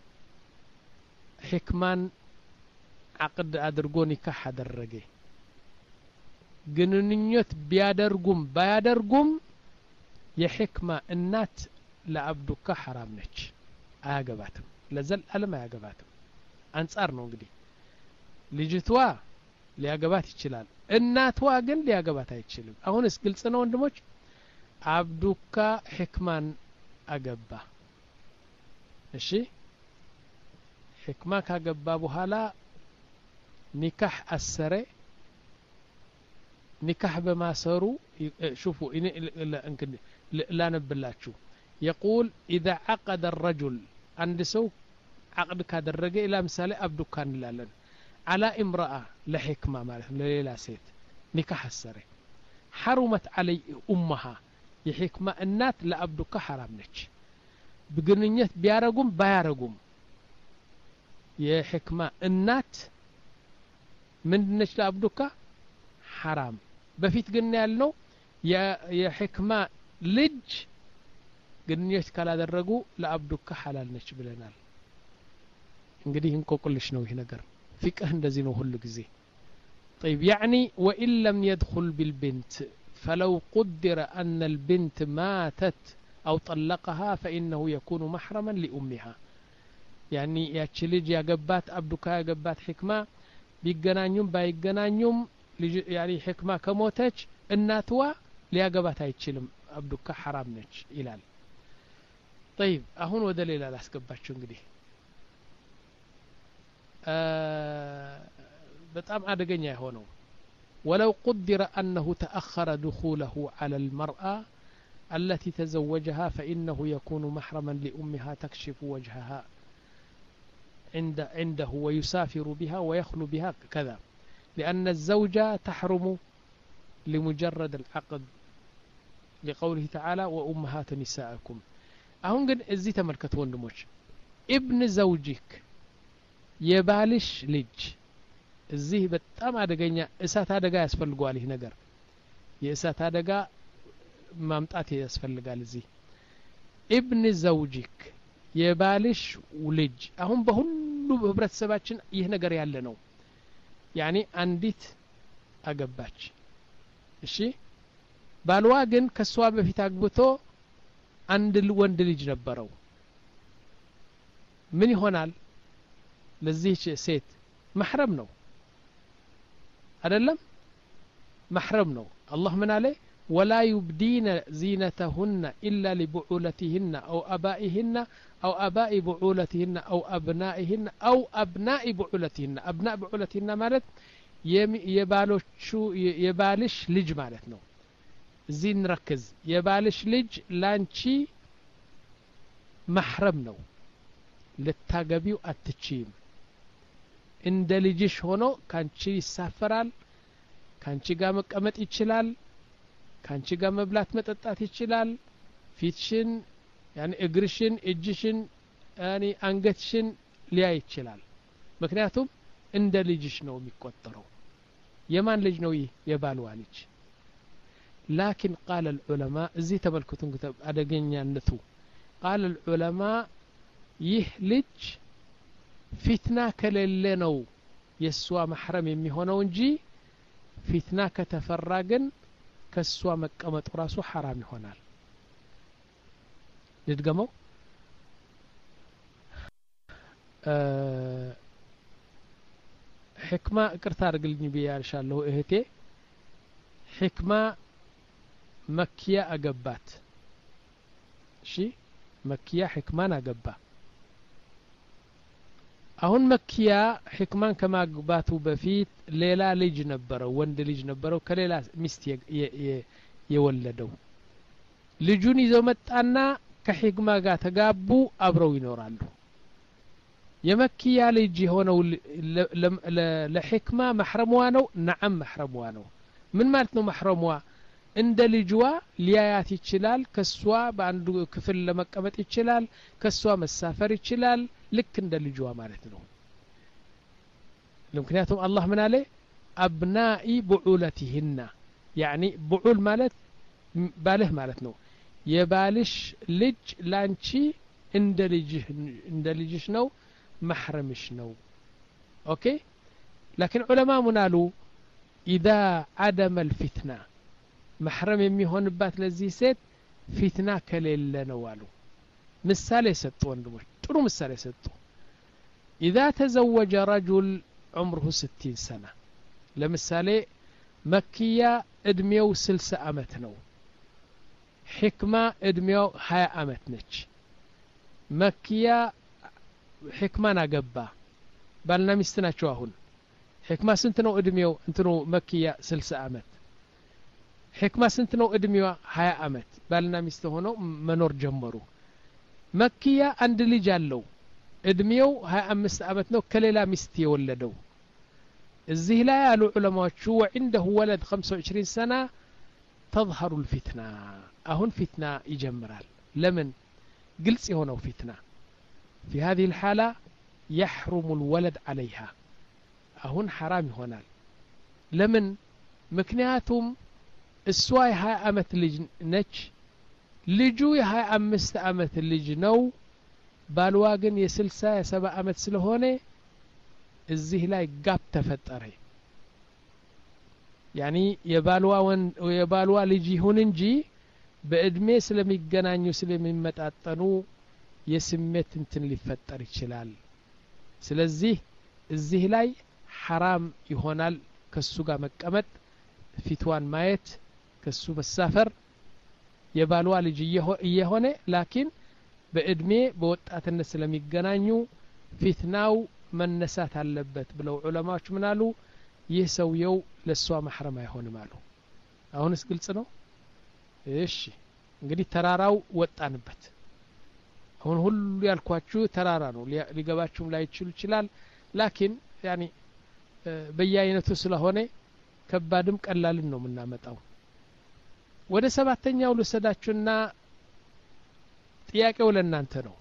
حكمان عقد أدرقو نكاح درقي جنونيت بيادرقم بيادرقم يحكمة النات لأبدك حرام نج آقباتم لازل ألم آقباتم أنصار نونقدي لجتوا لآقبات يتشلال الناتوا قن لآقبات يتشلال أهون اسقل سنة وندموش أبدك حكمان أقبا እሺ ህክማ ካገባ በኋላ ኒካህ አሰረ ኒካህ በማሰሩ شوفوا እንግዲህ ላነብላችሁ يقول إذا عقد الرجل عند سو عقد ካደረገ ኢላ ምሳሌ አብዱካ እንላለን على امرأة لحكمة ማለት ለሌላ ሴት ኒካህ አሰረ حرمت علي أمها የህክማ እናት ለአብዱካ حرام ነች بجنينيت بيارجوم بيارجوم يا حكمة النات من نشل أبدوكا حرام بفيت قلنا له يا يا حكمة لج جنينيت كلا درجو لأبدوكا حلال نشبلنا انقدي هنكو كل شنو هنا قر فيك أهند زينو هلو زي طيب يعني وإن لم يدخل بالبنت فلو قدر أن البنت ماتت أو طلقها فإنه يكون محرما لأمها يعني يا تشليج يا جبات أبدك يا جبات حكمة بيجنانيوم بايجنانيوم يعني حكمة كموتج الناتوا ليا جبات هاي تشلم أبدك حرام نج إلال طيب أهون ودليل على أسكبات شنقدي آه بتأم أدقني هونو ولو قدر أنه تأخر دخوله على المرأة التي تزوجها فإنه يكون محرما لأمها تكشف وجهها عند عنده ويسافر بها ويخلو بها كذا لأن الزوجة تحرم لمجرد العقد لقوله تعالى وأمهات نساءكم أهون إزي تملكت وندموش ابن زوجك يبالش لج إزي بتأم أدقينيا إسات أدقا يسفلقوا عليه نقر يسات أدقا ማምጣት ያስፈልጋል እዚህ ابن زوجك የባልሽ ልጅ አሁን በሁሉ ህብረተሰባችን ይህ ነገር ያለ ነው ያኒ አንዲት አገባች እሺ ባልዋ ግን ከሷ በፊት አግብቶ አንድ ወንድ ልጅ ነበረው ምን ይሆናል ለዚህ ሴት محرم ነው አይደለም محرم ነው አላህ ምን አለ ولا يبدين زينتهن إلا لبعولتهن أو أبائهن أو أباء بعولتهن أو أبنائهن أو أبناء بعولتهن أبناء بعولتهن مالت يبالوشو يبالش لج مالتنا زين ركز يبالش لج لانشي محرم نو للتاقبيو التشيم عند لجيش هونو كانشي يسافرال كانشي قامك أمت إتشلال ካንቺ ጋር መብላት መጠጣት ይችላል ፊትሽን ያኒ እግርሽን እጅሽን ያኒ አንገትሽን ሊያይ ይችላል ምክንያቱም እንደ ልጅሽ ነው የሚቆጠረው የማን ልጅ ነው ይህ የባልዋ ልጅ لكن قال العلماء زي تملكتون كتاب أدقنيانتو قال العلماء ይህ ልጅ ፊትና ከሌለ ነው የሷ محرم የሚሆነው እንጂ ፊትና ከተፈራ ግን ከሷ መቀመጡ ራሱ حرام ይሆናል ልድገመው ሕክማ እቅርታ አድርግልኝ ብያልሻለሁ እህቴ ሕክማ መኪያ አገባት እሺ መኪያ ሕክማን አገባ አሁን መኪያ ሕክማን ከማግባቱ በፊት ሌላ ልጅ ነበረው ወንድ ልጅ ነበረው ከሌላ ሚስት የወለደው ልጁን ይዘው መጣና ከሕክማ ጋር ተጋቡ አብረው ይኖራሉ የመኪያ ልጅ ሆነው ለሕክማ محرمዋ ነው نعم محرمዋ ነው ምን ማለት ነው محرمዋ እንደ ልጅዋ ሊያያት ይችላል ከሷ በአንዱ ክፍል ለመቀመጥ ይችላል ከሷ መሳፈር ይችላል ልክ እንደ ልጅዋ ማለት ነው ምክንያቱም አላህ ምን አለ አብናኢ ቡዑለቲሂና يعني ቡዑል ማለት ባልህ ማለት ነው የባልሽ ልጅ ላንቺ እንደ ልጅህ እንደ ልጅሽ ነው محرمش ነው اوكي لكن علماء منالو اذا عدم الفتنه محرم የሚሆንባት ለዚህ ሴት ፊትና ከሌለ ነው አሉ ምሳሌ ሰጡ ወንድሞች ጥሩ ምሳሌ ሰጡ اذا تزوج رجل عمره ستين سنه ለምሳሌ መኪያ እድሜው ስልሳ አመት ነው ሕክማ እድሜው ሃያ አመት ነች መኪያ ሕክማን አገባ ባልና ሚስት ናቸው አሁን ሕክማ ስንት ነው እድሜው እንትኑ መኪያ ስልሳ አመት ሕክማ ስንት ነው እድሜዋ ሃያ አመት ባልና ሚስት ሆነው መኖር ጀመሩ መኪያ አንድ ልጅ አለው እድሜው ሃያ አምስት አመት ነው ከሌላ ሚስት የወለደው እዚህ ላይ ያሉ ዑለማዎቹ وعنده ولد خمسة وعشرين سنه تظهر الفتنه አሁን ፊትና ይጀምራል ለምን ግልጽ የሆነው ፊትና في هذه الحالة يحرم الولد عليها أهون حرام هنا لمن مكنياتهم السواي هاي أمت لج نج لجوي هاي أمست أمت لج نو بالواقن يسلسا يسبع أمت سلهوني الزهلاي قاب تفتره يعني يبالوا ون ويبالوا لجي هوننجي بإدمي سلمي جنانيو سلمي متأتنو የስሜት እንትን ሊፈጠር ይችላል ስለዚህ እዚህ ላይ حرام ይሆናል ከሱ ጋር መቀመጥ ፊትዋን ማየት ከሱ መሳፈር የባልዋ ልጅ እየሆነ ላኪን በእድሜ በወጣትነት ስለሚገናኙ ፊትናው መነሳት አለበት ብለው ዑለማዎች ምናሉ ይህ ሰውየው ለሷ محرم አይሆንም አሉ አሁንስ ግልጽ ነው እሺ እንግዲህ ተራራው ወጣንበት አሁን ሁሉ ያልኳችሁ ተራራ ነው ሊገባችሁም ላይ ይችላል ይችላል ላኪን ያኒ በየአይነቱ ስለሆነ ከባድም ቀላልን ነው ምናመጣው ወደ ሰባተኛው ልሰዳችሁና ጥያቄው ለእናንተ ነው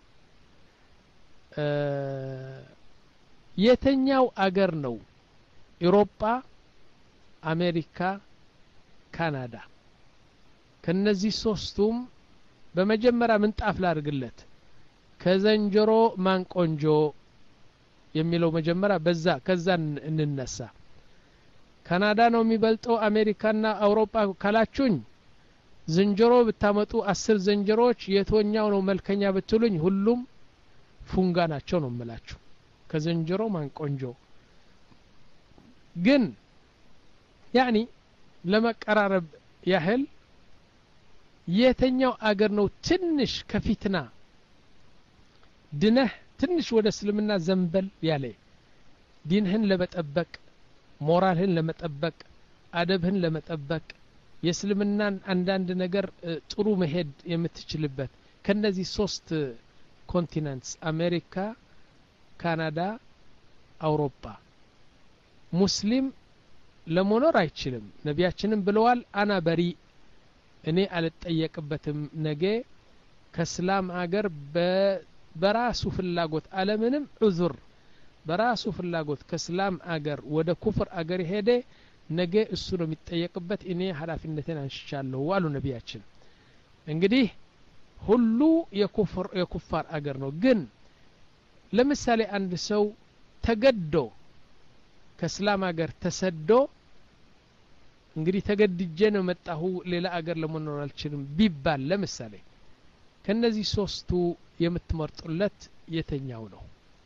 የተኛው አገር ነው አውሮፓ አሜሪካ ካናዳ ከነዚህ ሶስቱም በመጀመሪያ ምንጣፍ ላርግለት ከዘንጀሮ ማን ቆንጆ የሚለው መጀመሪያ በዛ ከዛ እንነሳ ካናዳ ነው የሚበልጠው አሜሪካና አውሮፓ ካላችሁኝ ዝንጀሮ ብታመጡ አስር ዝንጀሮች የቶኛው ነው መልከኛ ብትሉኝ ሁሉም ፉንጋ ናቸው ነው የምላችሁ ከዝንጀሮ ማን ቆንጆ ግን ያኒ ለመቀራረብ ያህል የተኛው አገር ነው ትንሽ ከፊትና ድነህ ትንሽ ወደ እስልምና ዘንበል ያለ ዲንህን ለመጠበቅ ሞራልህን ለመጠበቅ አደብህን ለመጠበቅ የእስልምናን አንዳንድ ነገር ጥሩ መሄድ የምትችልበት ከነዚህ ሶስት ኮንቲኔንትስ አሜሪካ ካናዳ አውሮፓ ሙስሊም ለመኖር አይችልም ነቢያችንም ብለዋል አና በሪ እኔ አልጠየቅበትም ነገ ከእስላም አገር በራሱ ፍላጎት አለምንም ዑذር በራሱ ፍላጎት ከእስላም አገር ወደ ኩፍር አገር ሄደ ነገ እሱ ነው የሚጠየቅበት እኔ ኃላፊነቴን አንሽቻለሁ አሉ ነቢያችን እንግዲህ ሁሉ የኩፍር የኩፋር አገር ነው ግን ለምሳሌ አንድ ሰው ተገዶ ከእስላም አገር ተሰዶ እንግዲህ ተገድጄ ነው መጣሁ ሌላ አገር ለመኖር አልችልም ቢባል ለምሳሌ ከነዚህ ሶስቱ የምትመርጡለት የተኛው ነው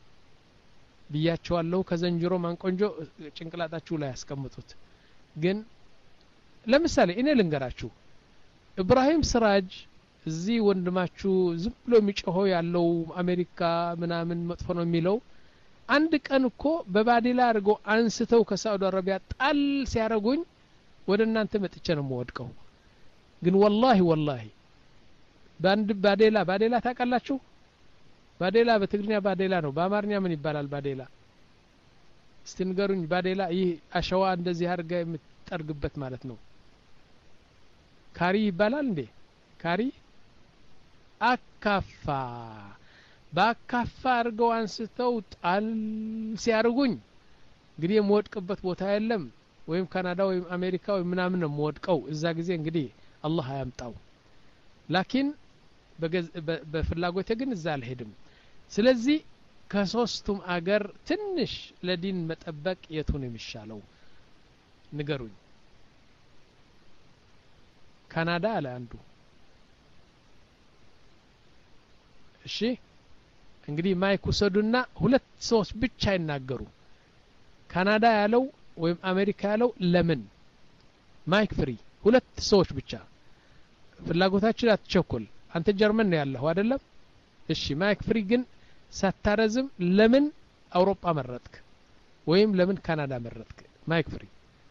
ብያቸዋለሁ ከዘንጅሮ ማንቆንጆ ጭንቅላታችሁ ላይ ያስቀምጡት ግን ለምሳሌ እኔ ልንገራችሁ ኢብራሂም ስራጅ እዚህ ወንድማችሁ ዝም ብሎ የሚጮኸው ያለው አሜሪካ ምናምን መጥፎ ነው የሚለው አንድ ቀን እኮ በባዲላ አድርጎ አንስተው ከሳውዲ አረቢያ ጣል ሲያረጉኝ ወደ እናንተ መጥቼ ነው የምወድቀው ግን ወላሂ ወላሂ ባንድ ባዴላ ባዴላ ታውቃላችሁ ባዴላ በትግርኛ ባዴላ ነው በአማርኛ ምን ይባላል ባዴላ እስቲ ንገሩኝ ባዴላ ይህ አሸዋ እንደዚህ አድርገ የምትጠርግበት ማለት ነው ካሪ ይባላል እንዴ ካሪ አካፋ በአካፋ አድርገው አንስተው ጣል ሲያርጉኝ እንግዲህ የምወድቅበት ቦታ የለም ወይም ካናዳ ወይም አሜሪካ ወይም ምናምን ነው የምወድቀው እዛ ጊዜ እንግዲህ አላህ ያምጣው ላኪን በፍላጎቴ ግን እዛ አልሄድም ስለዚህ ከሶስቱም አገር ትንሽ ለዲን መጠበቅ የቱን የሚሻለው ንገሩኝ ካናዳ አለ አንዱ እሺ እንግዲህ ማይክ ወሰዱና ሁለት ሰዎች ብቻ ይናገሩ ካናዳ ያለው ወይም አሜሪካ ያለው ለምን ማይክ ፍሪ ሁለት ሰዎች ብቻ ፍላጎታችን አትቸኩል አንተ ጀርመን ነው ያለው አይደለም እሺ ማይክ ፍሪ ግን ሳታረዝም ለምን አውሮፓ መረጥክ ወይም ለምን ካናዳ መረጥክ ማይክ ፍሪ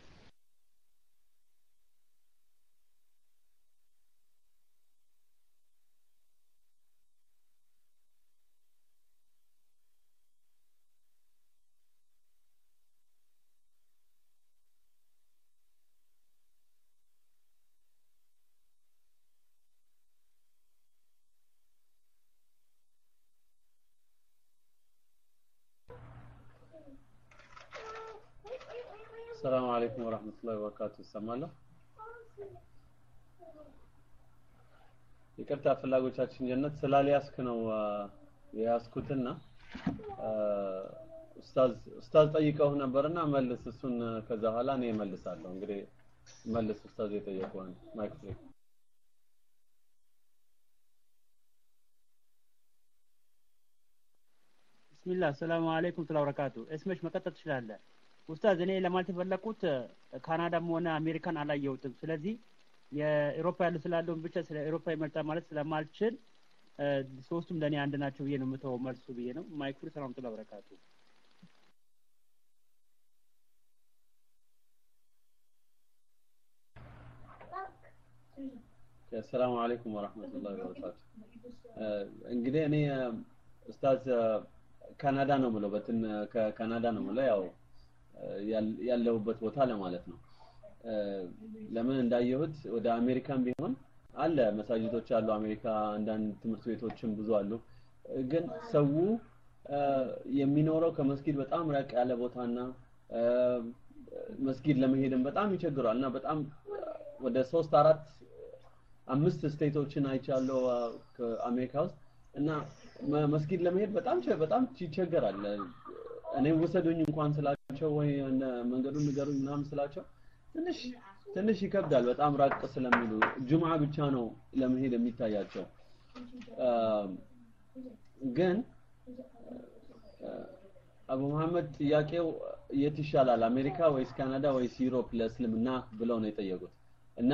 السلام عليكم ورحمة الله وبركاته سمعنا ይቅርታ ፍላጎታችን ጀነት ስላልያስክ ነው ያስኩትና ኡስታዝ ኡስታዝ ጠይቀው ነበርና መልስ እሱን ከዛ ኋላ እኔ መልሳለሁ እንግዲህ መልስ ኡስታዝ የጠየቀውን ማይክ ፍሪ بسم الله السلام عليكم ورحمة الله وبركاته اسمش መቀጠል ትችላለህ ኡስታዝ እኔ ለማለት የፈለኩት ካናዳም ሆነ አሜሪካን አላየሁትም ስለዚህ የአውሮፓ ያሉ ስላሉን ብቻ ስለ አውሮፓ ይመርጣ ማለት ስለማልችል ሶስቱም ለኔ አንድ ናቸው ብዬ ነው የምተው መልሱ ብዬ ነው ማይክሩ ሰላም ተላ በረካቱ السلام عليكم ورحمة الله وبركاته እንግዲህ እኔ ኡስታዝ ካናዳ ነው ብለው በትን ከካናዳ ነው ብለው ያው ያለውበት ቦታ ለማለት ነው ለምን እንዳየሁት ወደ አሜሪካን ቢሆን አለ መሳጅዶች አሉ አሜሪካ አንዳንድ ትምህርት ቤቶችም ብዙ አሉ ግን ሰው የሚኖረው ከመስጊድ በጣም ራቅ ያለ ቦታና መስጊድ ለመሄድም በጣም ይቸግራልና በጣም ወደ ሶስት አራት አምስት ስቴቶችን አይቻለው ከአሜሪካ ውስጥ እና መስጊድ ለመሄድ በጣም በጣም ይቸግራል እኔ ወሰዱኝ እንኳን ስላቸው ወይ መንገዱን ንገሩኝ ምናምን ስላቸው ትንሽ ትንሽ ይከብዳል በጣም ራቅ ስለሚሉ ጁምዓ ብቻ ነው ለመሄድ የሚታያቸው ግን አቡ መሐመድ ጥያቄው የት ይሻላል አሜሪካ ወይስ ካናዳ ወይስ ዩሮፕ ለእስልምና ብለው ነው የጠየቁት እና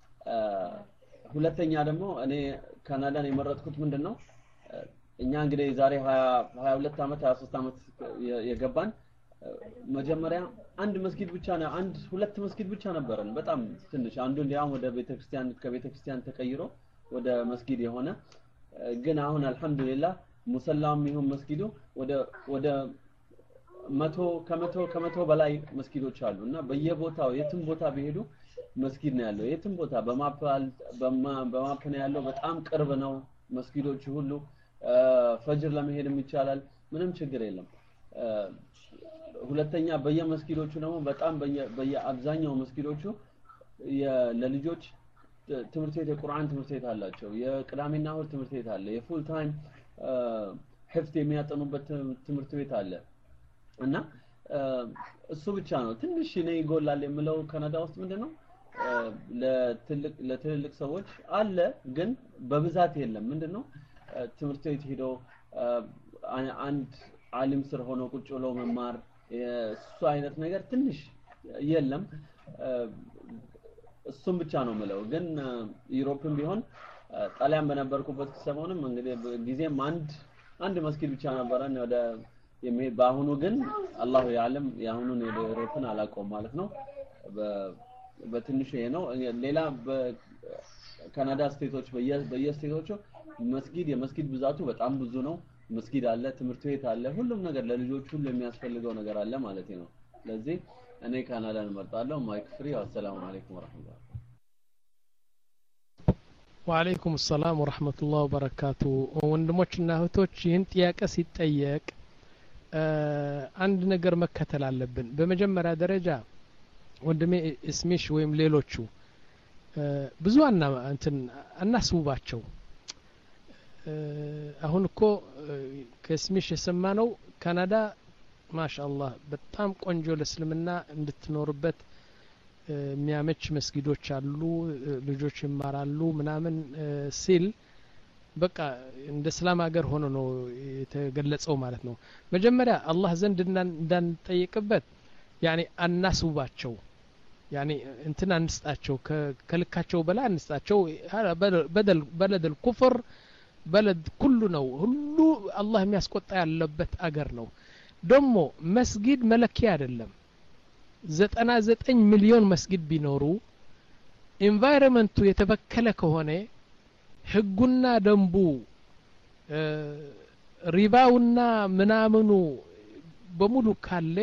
ሁለተኛ ደግሞ እኔ ካናዳን የመረጥኩት ምንድነው እኛ እንግዲህ ዛሬ ሃያ ሁለት አመት ሃያ ሶስት አመት የገባን መጀመሪያ አንድ መስጊድ ብቻ ነው አንድ ሁለት መስጊድ ብቻ ነበረን በጣም ትንሽ አንዱ እንዲያው ወደ ቤተክርስቲያን ከቤተክርስቲያን ተቀይሮ ወደ መስጊድ የሆነ ግን አሁን አልহামዱሊላህ ሙሰላም ይሁን መስጊዱ ወደ ወደ መቶ ከመቶ ከመቶ በላይ መስጊዶች አሉና በየቦታው የትም ቦታ ቢሄዱ መስጊድ ነው ያለው የትም ቦታ በማፕ በማፕ ነው ያለው በጣም ቅርብ ነው መስጊዶቹ ሁሉ ፈጅር ለመሄድም ይቻላል ምንም ችግር የለም ሁለተኛ በየመስጊዶቹ ደግሞ በጣም በየአብዛኛው መስጊዶቹ ለልጆች ትምህርት ቤት የቁርአን ትምህርት ቤት አላቸው የቅዳሜና እሁድ ትምህርት ቤት አለ የፉል ታይም ህፍት የሚያጠኑበት ትምህርት ቤት አለ እና እሱ ብቻ ነው ትንሽ ነው ይጎላል የምለው ካናዳ ውስጥ ምንድነው ለትልቅ ለትልልቅ ሰዎች አለ ግን በብዛት የለም ምንድነው ትምህርት ቤት ሄዶ አንድ ዓሊም ስር ሆኖ ቁጭ ብሎ መማር እሱ አይነት ነገር ትንሽ የለም እሱም ብቻ ነው የምለው ግን ዩሮፕም ቢሆን ጣሊያን በነበርኩበት ሰሞንም እንግዲህ ጊዜም አንድ አንድ መስጊድ ብቻ ነበረን ወደ በአሁኑ ግን አላሁ ያለም ያሁኑን ዩሮፕን አላቆም ማለት ነው በትንሽ ይሄ ነው ሌላ በካናዳ ስቴቶች በየስቴቶቹ መስጊድ የመስጊድ ብዛቱ በጣም ብዙ ነው መስጊድ አለ ትምህርት ቤት አለ ሁሉም ነገር ለልጆች ሁሉ የሚያስፈልገው ነገር አለ ማለት ነው ስለዚህ እኔ ካናዳን እመርጣለሁ ማይክ ፍሪ አሰላሙ አለይኩም ወራህመቱላህ ወአለይኩም ሰላም ወራህመቱላህ ወበረካቱ ወንድሞችና እህቶች ይህን ጥያቄ ሲጠየቅ አንድ ነገር መከተል አለብን በመጀመሪያ ደረጃ ወንድሜ እስሚሽ ወይም ሌሎቹ ብዙ አና እንትን አናስቡባቸው አሁን እኮ ከስሚሽ የሰማነው ካናዳ ማሻአላህ በጣም ቆንጆ ለእስልምና እንድትኖርበት የሚያመች መስጊዶች አሉ ልጆች ይማራሉ ምናምን ሲል በቃ እንደ እስላም ሀገር ሆኖ ነው የተገለጸው ማለት ነው መጀመሪያ አላህ ዘንድ እንዳንጠይቅበት ያኒ አናስቡባቸው ያኒ እንትን አንስጣቸው ከልካቸው በላ አንስጣቸው በደል በለደል ኩፍር በለድ ኩሉ ነው ሁሉ አላህ የሚያስቆጣ ያለበት አገር ነው ደሞ መስጊድ መለኪያ አይደለም ዘጠና ዘጠኝ ሚሊዮን መስጊድ ቢኖሩ ኢንቫይሮንመንቱ የተበከለ ከሆነ ህጉና ደንቡ ሪባውና ምናምኑ በሙሉ ካለ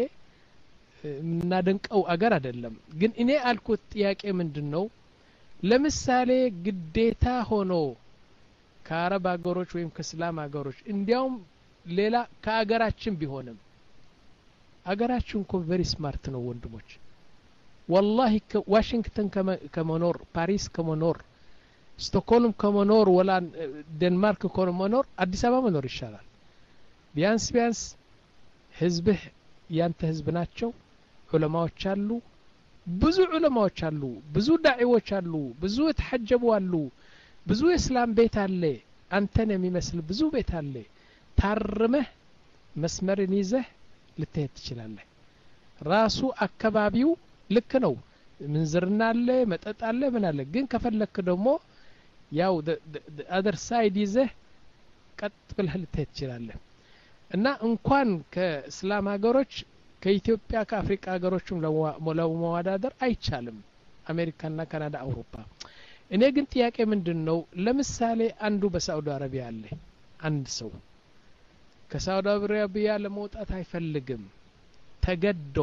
ምናደንቀው አገር አይደለም ግን እኔ አልኩት ጥያቄ ምንድነው ለምሳሌ ግዴታ ሆኖ ከአረብ አገሮች ወይም ከእስላም አገሮች እንዲያውም ሌላ ከአገራችን ቢሆንም አገራችን እኮ ቬሪ ስማርት ነው ወንድሞች والله ዋሽንግተን ከመኖር ፓሪስ ከመኖር ስቶክሆልም ከመኖር ወላ ዴንማርክ ከመኖር አዲስ አበባ መኖር ይሻላል ቢያንስ ቢያንስ ህዝብህ ያንተ ህዝብ ናቸው ዑለማዎች አሉ ብዙ ዑለማዎች አሉ ብዙ ዳዒዎች አሉ ብዙ ተሐጀቡ አሉ ብዙ እስላም ቤት አለ አንተን የሚመስል ብዙ ቤት አለ ታርመህ መስመርን ይዘህ ልትሄድ ትችላለህ ራሱ አካባቢው ልክ ነው ምንዝርና አለ መጠጥ አለ ምን አለ ግን ከፈለክ ደግሞ ያው አደር ሳይድ ይዘህ ቀጥ ብለህ ልትሄድ ትችላለህ እና እንኳን ከእስላም ሀገሮች ከኢትዮጵያ ከአፍሪካ ሀገሮችም ለመወዳደር አይቻልም አሜሪካና ካናዳ አውሮፓ እኔ ግን ጥያቄ ምንድነው ለምሳሌ አንዱ በሳውዲ አረቢያ አለ አንድ ሰው ከሳውዲ አረቢያ ለመውጣት አይፈልግም ተገዶ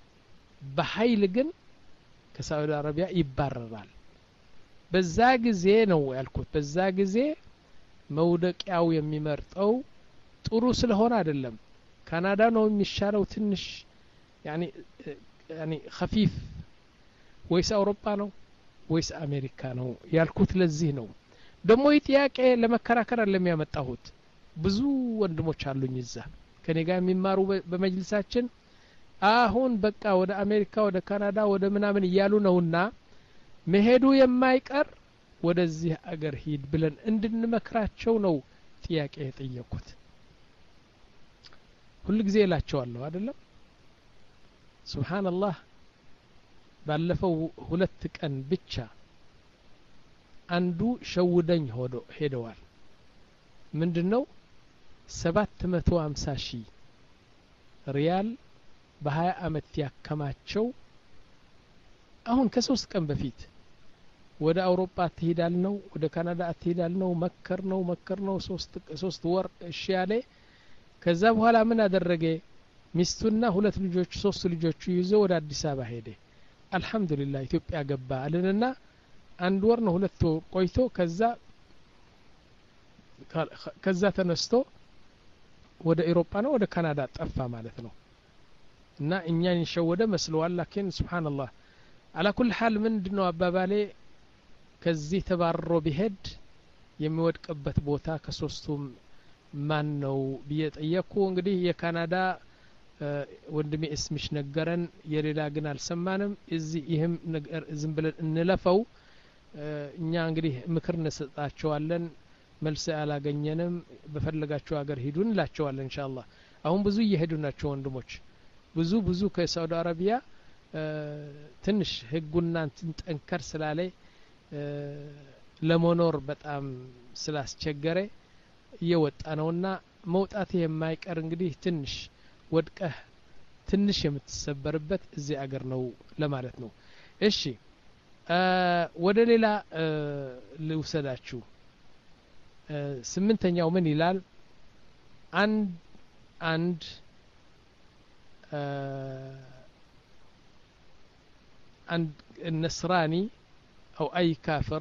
በኃይል ግን ከሳውዲ አረቢያ ይባረራል በዛ ጊዜ ነው ያልኩት በዛ ጊዜ መውደቂያው የሚመርጠው ጥሩ ስለሆነ አይደለም ካናዳ ነው የሚሻለው ትንሽ ያኒ ያኒ خفيف ወይስ አውሮፓ ነው ወይስ አሜሪካ ነው ያልኩት ለዚህ ነው ደሞ ይጥያቄ ለመከራከር ለሚያመጣሁት ብዙ ወንድሞች አሉኝ እዛ ከኔ ጋር የሚማሩ በመጅልሳችን አሁን በቃ ወደ አሜሪካ ወደ ካናዳ ወደ ምናምን ይያሉ ነውና መሄዱ የማይቀር ወደዚህ አገር ሂድ ብለን እንድንመክራቸው ነው ጥያቄ የጠየቁት ሁሉ ጊዜ እላቸዋለሁ አይደለም ሱብሃንአላህ ባለፈው ሁለት ቀን ብቻ አንዱ ሸውደኝ ሆዶ ሄደዋል ምንድነው ሰባት መቶ ሃምሳ ሺህ ሪያል በ20 አመት ያከማቸው አሁን ከሶስት ቀን በፊት ወደ አውሮፓ ትሄዳል ነው ወደ ካናዳ ትሄዳል ነው መከር ነው መከር ነው ሶስት ሶስት ወር እሺ ያለ ከዛ በኋላ ምን አደረገ ሚስቱና ሁለት ልጆች ሶስት ልጆች ይዞ ወደ አዲስ አበባ ሄደ አልহামዱሊላህ ኢትዮጵያ ገባ አለንና አንድ ወር ነው ሁለት ወር ቆይቶ ከዛ ከዛ ተነስቶ ወደ አውሮፓ ነው ወደ ካናዳ ጠፋ ማለት ነው እና እኛን ሸወደ መስሏል ላኪን ሱብሃንአላህ على كل حال ምንድነው አባባሌ ከዚህ ተባረሮ ቢሄድ የሚወድቅበት ቦታ ከሶስቱም ማን ነው ቢየጠየቁ እንግዲህ የካናዳ ወንድሜ እስምሽ ነገረን የሌላ ግን አልሰማንም እዚህ ይህም ነገር ዝም ብለን እንለፈው እኛ እንግዲህ ምክር እንሰጣቸዋለን መልስ አላገኘንም በፈለጋቸው ሀገር ሄዱን ላቸዋለን ኢንሻአላህ አሁን ብዙ እየሄዱ ናቸው ወንድሞች ብዙ ብዙ ከሳውዲ አረቢያ ትንሽ ህጉና እንትን ጠንከር ስላለ ለመኖር በጣም ስላስቸገረ እየወጣ ነውና መውጣት የማይቀር እንግዲህ ትንሽ ወድቀህ ትንሽ የምትሰበርበት እዚህ አገር ነው ለማለት ነው እሺ ወደ ሌላ ልውሰዳችሁ ስምንተኛው ምን ይላል አንድ አንድ አንድ النصراني او اي كافر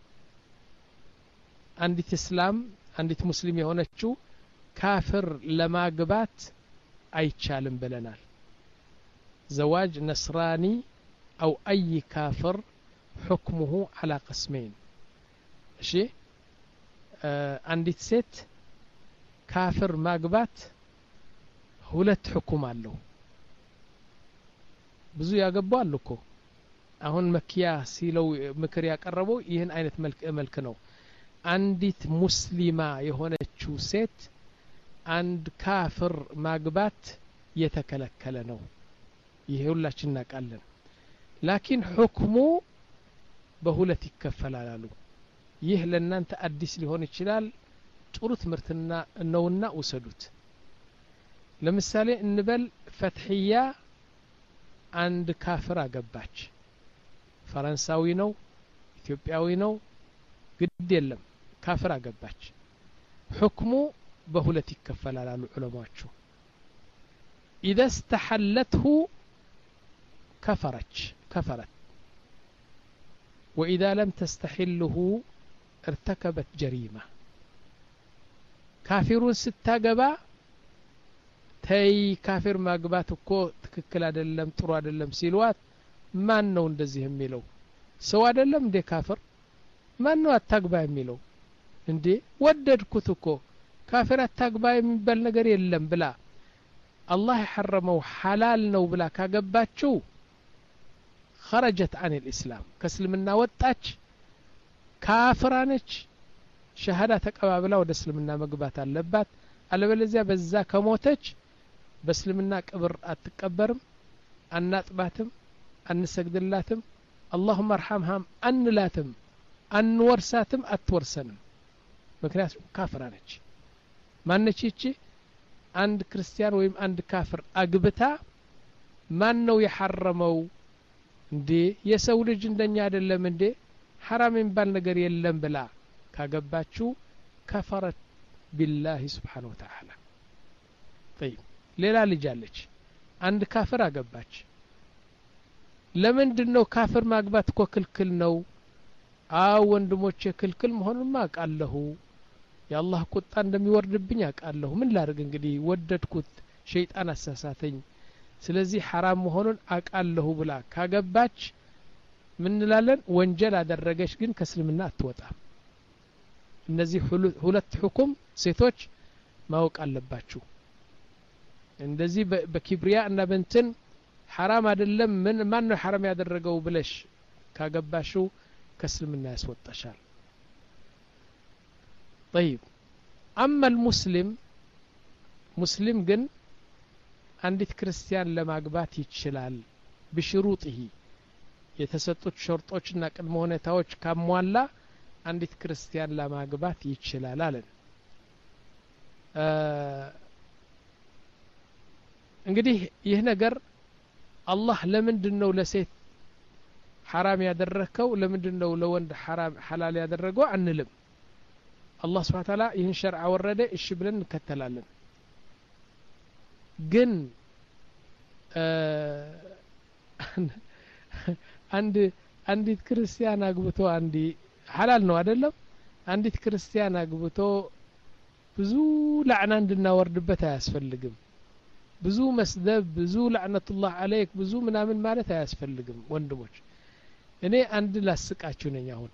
አንዲት እስላም አንዲት ሙስሊም የሆነችው ካፍር ለማግባት አይቻልም ብለናል زواج نصراني او اي كافر حكمه على قسمين እሺ አንዲት ሴት ካፍር ማግባት ሁለት ሁክም አለው ብዙ ያገባሉ እኮ አሁን መኪያ ሲለው ምክር ያቀረበው ይህን አይነት መልክ መልክ ነው አንዲት ሙስሊማ የሆነችው ሴት አንድ ካፍር ማግባት የተከለከለ ነው ይሄ ሁላችን እናቃለን ላኪን ሁክሙ በሁለት ይከፈላል አሉ ይህ ለእናንተ አዲስ ሊሆን ይችላል ጥሩ ትምህርትና ነውና ወሰዱት ለምሳሌ እንበል ፈትህያ አንድ ካፍር አገባች ፈረንሳዊ ነው ኢትዮጵያዊ ነው ግድ የለም ካፍር አገባች ሁክሙ በሁለት ይከፈላል አሉ ዑለማዎቹ اذا استحلته كفرت كفرت واذا لم تستحله ارتكبت جريمه ካፊሩን ስታገባ ተይ ካፊር ማግባት እኮ ትክክል አይደለም ጥሩ አይደለም ሲሏት ማን ነው እንደዚህ የሚለው ሰው አይደለም እንደ ካፍር ማን ነው አታግባ የሚለው እንዴ ወደድኩት እኮ ካፍር አታግባ የሚባል ነገር የለም ብላ አላህ يحرمው ሐላል ነው ብላ ካገባችው خرجت عن الاسلام ከእስልምና ወጣች ካፍራ ነች ሸሃዳ ተቀባብላ ወደ እስልምና መግባት አለባት አለበለዚያ በዛ ከሞተች በእስልምና ቅብር አትቀበርም አናጥባትም አንሰግድላትም اللهم ارحمها አንላትም አንወርሳትም አትወርሰንም ምክንያቱም ካፍራ ነች ማነች እቺ አንድ ክርስቲያን ወይም አንድ ካፍር አግብታ ማን ነው የሐረመው እንዴ የሰው ልጅ እንደኛ አይደለም እንዴ حرام የሚባል ነገር የለም ብላ ካገባችሁ ከፈረት بالله سبحانه وتعالى طيب ሌላ ልጅ አለች አንድ ካፍር አገባች ለምንድነው ካፍር ማግባት እኮ ክልክል ነው አው ወንድሞቼ ክልክል መሆኑን ማቃለሁ የአላህ ቁጣ እንደሚወርድብኝ አቃለሁ ምን ላድርግ እንግዲህ ወደድኩት ሸይጣን አሳሳተኝ ስለዚህ حرام መሆኑን አቃለሁ ብላ ካገባች ምን እንላለን ወንጀል አደረገች ግን ከእስልምና አትወጣም እነዚህ ሁለት ሁክም ሴቶች ማወቅ አለባችሁ እንደዚህ በኪብሪያ እና በእንትን حرام አይደለም ምን ማን ነው حرام ያደረገው ብለሽ ካገባሽው ከእስልምና ያስወጣሻል طيب اما المسلم مسلم ግን አንዲት ክርስቲያን ለማግባት ይችላል بشروطه የተሰጡት ሸርጦችና ቅድመ ሁኔታዎች ካሟላ አንዲት ክርስቲያን ለማግባት ይችላል አለን እንግዲህ ይህ ነገር አላህ ለምንድነው ለሴት حرام ያደረከው ለምንድነው ለወንድ حرام حلال ያደረገው አንልም አላህ Subhanahu Ta'ala ይህን ሸርዓ ወረደ እሺ ብለን እንከተላለን ግን አንድ አንዲት ክርስቲያን አግብቶ አንዲ ሐላል ነው አይደለም አንዲት ክርስቲያን አግብቶ ብዙ ለዕና እንድናወርድበት አያስፈልግም ብዙ መስደብ ብዙ ለዕነቱላህ አለይክ ብዙ ምናምን ማለት አያስፈልግም ወንድሞች እኔ አንድ ላስቃችሁ ነኝ አሁን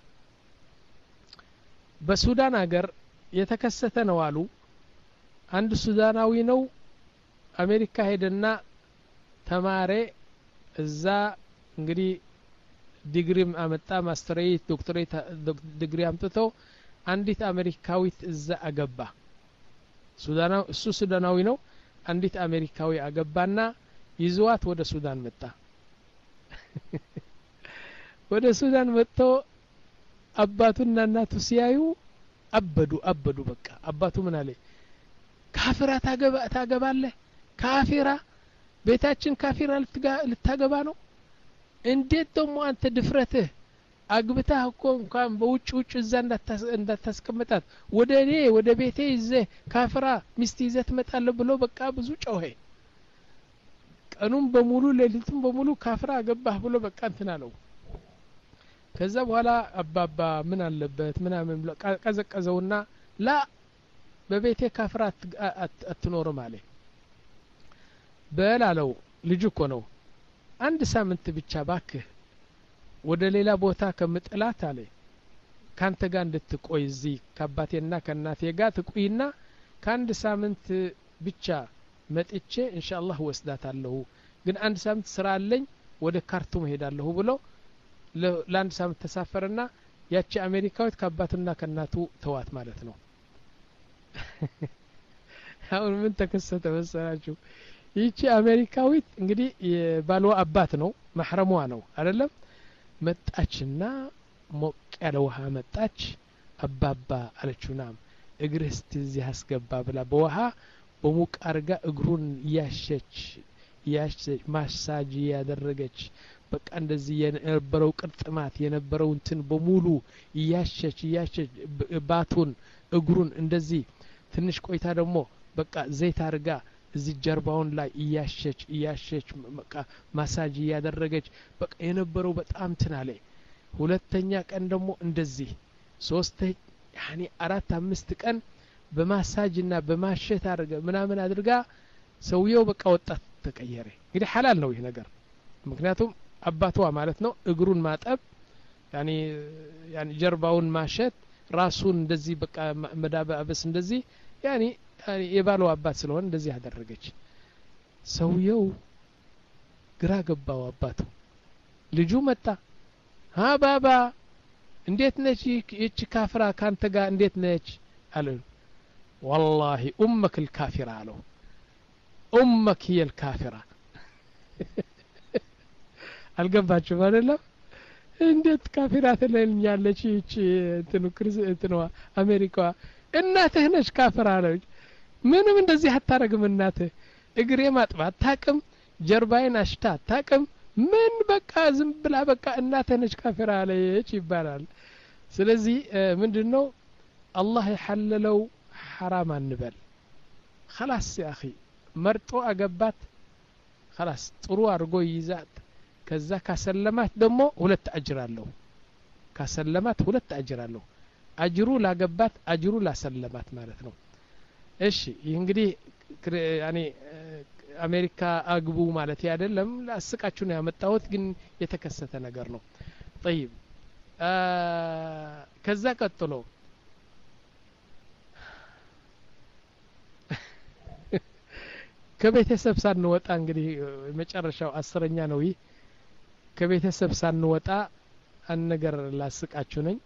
በሱዳን ሀገር የተከሰተ ነው አሉ አንድ ሱዳናዊ ነው አሜሪካ ሄደና ተማረ እዛ እንግዲህ ዲግሪም አመጣ ማስተሬት ዶክተሬት ዲግሪ አምጥቶ አንዲት አሜሪካዊት እዛ አገባ ሱዳናዊ እሱ ሱዳናዊ ነው አንዲት አሜሪካዊ አገባና ይዟት ወደ ሱዳን መጣ ወደ ሱዳን መጥቶ አባቱና እናቱ ሲያዩ አበዱ አበዱ በቃ አባቱ ምን አለ ካፊራ ታገባ ታገባለህ ካፊራ ቤታችን ካፊራ ልታገባ ነው እንዴት ደሞ አንተ ድፍረትህ አግብታ እኮ እንኳን በውጭ ውጭ እዛ እንዳታስቀምጣት ወደ እኔ ወደ ቤቴ ይዘ ካፍራ ሚስት ይዘህ ትመጣለህ ብሎ በቃ ብዙ ጮኸ ቀኑን በሙሉ ሌሊቱን በሙሉ ካፍራ አገባህ ብሎ በቃ እንትና ነው ከዛ በኋላ አባባ ምን አለበት ምናምን ብሎ ቀዘቀዘውና ላ በቤቴ ካፍራ አትኖርም አለ በላለው ልጅ እኮ ነው አንድ ሳምንት ብቻ ባክህ ወደ ሌላ ቦታ ከምጥላት አለ ካንተ ጋር እንድትቆይ እዚህ ከአባቴና ከእናቴ ጋር ትቆይና ከአንድ ሳምንት ብቻ መጥቼ ኢንሻአላህ ወስዳታለሁ ግን አንድ ሳምንት ስራ አለኝ ወደ ካርቱም ሄዳለሁ ብሎ ለአንድ ሳምንት ተሳፈረና ያቺ አሜሪካዊት ከአባቱና ከእናቱ ተዋት ማለት ነው አሁን ምን ተከሰተ መሰላችሁ ይቺ አሜሪካዊት እንግዲህ የባልዋ አባት ነው ማህረሟ ነው አይደለም መጣችና ሞቅ ያለ ውሃ መጣች አባባ አለችውናም እግርህ እዚህ አስገባ ብላ በውሃ በሙቅ አርጋ እግሩን ያሸች ያሸች ማሳጅ ያደረገች በቃ እንደዚህ የነበረው ቅርጥማት የነበረው እንትን በሙሉ ያሸች ያሸች ባቱን እግሩን እንደዚህ ትንሽ ቆይታ ደግሞ በቃ ዘይት አርጋ እዚህ ጀርባውን ላይ ያሸች ያሸች በቃ ማሳጅ ያደረገች በቃ የነበረው በጣም ትናለ ሁለተኛ ቀን ደግሞ እንደዚህ ሶስት ያኒ አራት አምስት ቀን በማሳጅና በማሸት አድርጋ ምናምን አድርጋ ሰውየው በቃ ወጣት ተቀየረ እንግዲህ ሐላል ነው ይሄ ነገር ምክንያቱም አባቷ ማለት ነው እግሩን ማጠብ ያኒ ያኒ ጀርባውን ማሸት ራሱን እንደዚህ በቃ መዳበስ እንደዚህ ያኒ የባለው አባት ስለሆነ እንደዚህ ያደረገች ሰውየው ግራ ገባው አባቱ ልጁ መጣ ها بابا እንዴት ነች እቺ ካፍራ ካንተ ጋር እንዴት ነች አለ والله امك الكافره አለው امك هي الكافره አልገባችሁ አይደለም እንዴት ካፊራ ትለኛለች እቺ እንትኑ ክርስ እንትኑ አሜሪካ እናትህ ነች ካፍራ አለች ምንም እንደዚህ አታረግም እናትህ እግሬ ማጥባት ታቅም ጀርባዬን አሽታ ታቅም ምን በቃ ዝም ብላ በቃ እናትህ ነች ካፊራ አለች ይባላል ስለዚህ ምንድነው አላህ ይሐለለው حرام አንበል خلاص يا اخي መርጦ አገባት خلاص ጥሩ አርጎ ይዛት ከዛ ካሰለማት ደግሞ ሁለት አጅር አለው ካሰለማት ሁለት አጅር አለው አጅሩ ላገባት አጅሩ ላሰለማት ማለት ነው እሺ ይህ እንግዲህ ያኔ አሜሪካ አግቡ ማለት አይደለም ላስቃችሁ ነው ያመጣሁት ግን የተከሰተ ነገር ነው طيب ከዛ ቀጥሎ ከቤተሰብ ሳንወጣ እንግዲህ መጨረሻው አስረኛ ነው ይህ ከቤተሰብ ሳንወጣ አንድ ነገር ላስቃችሁ ነኝ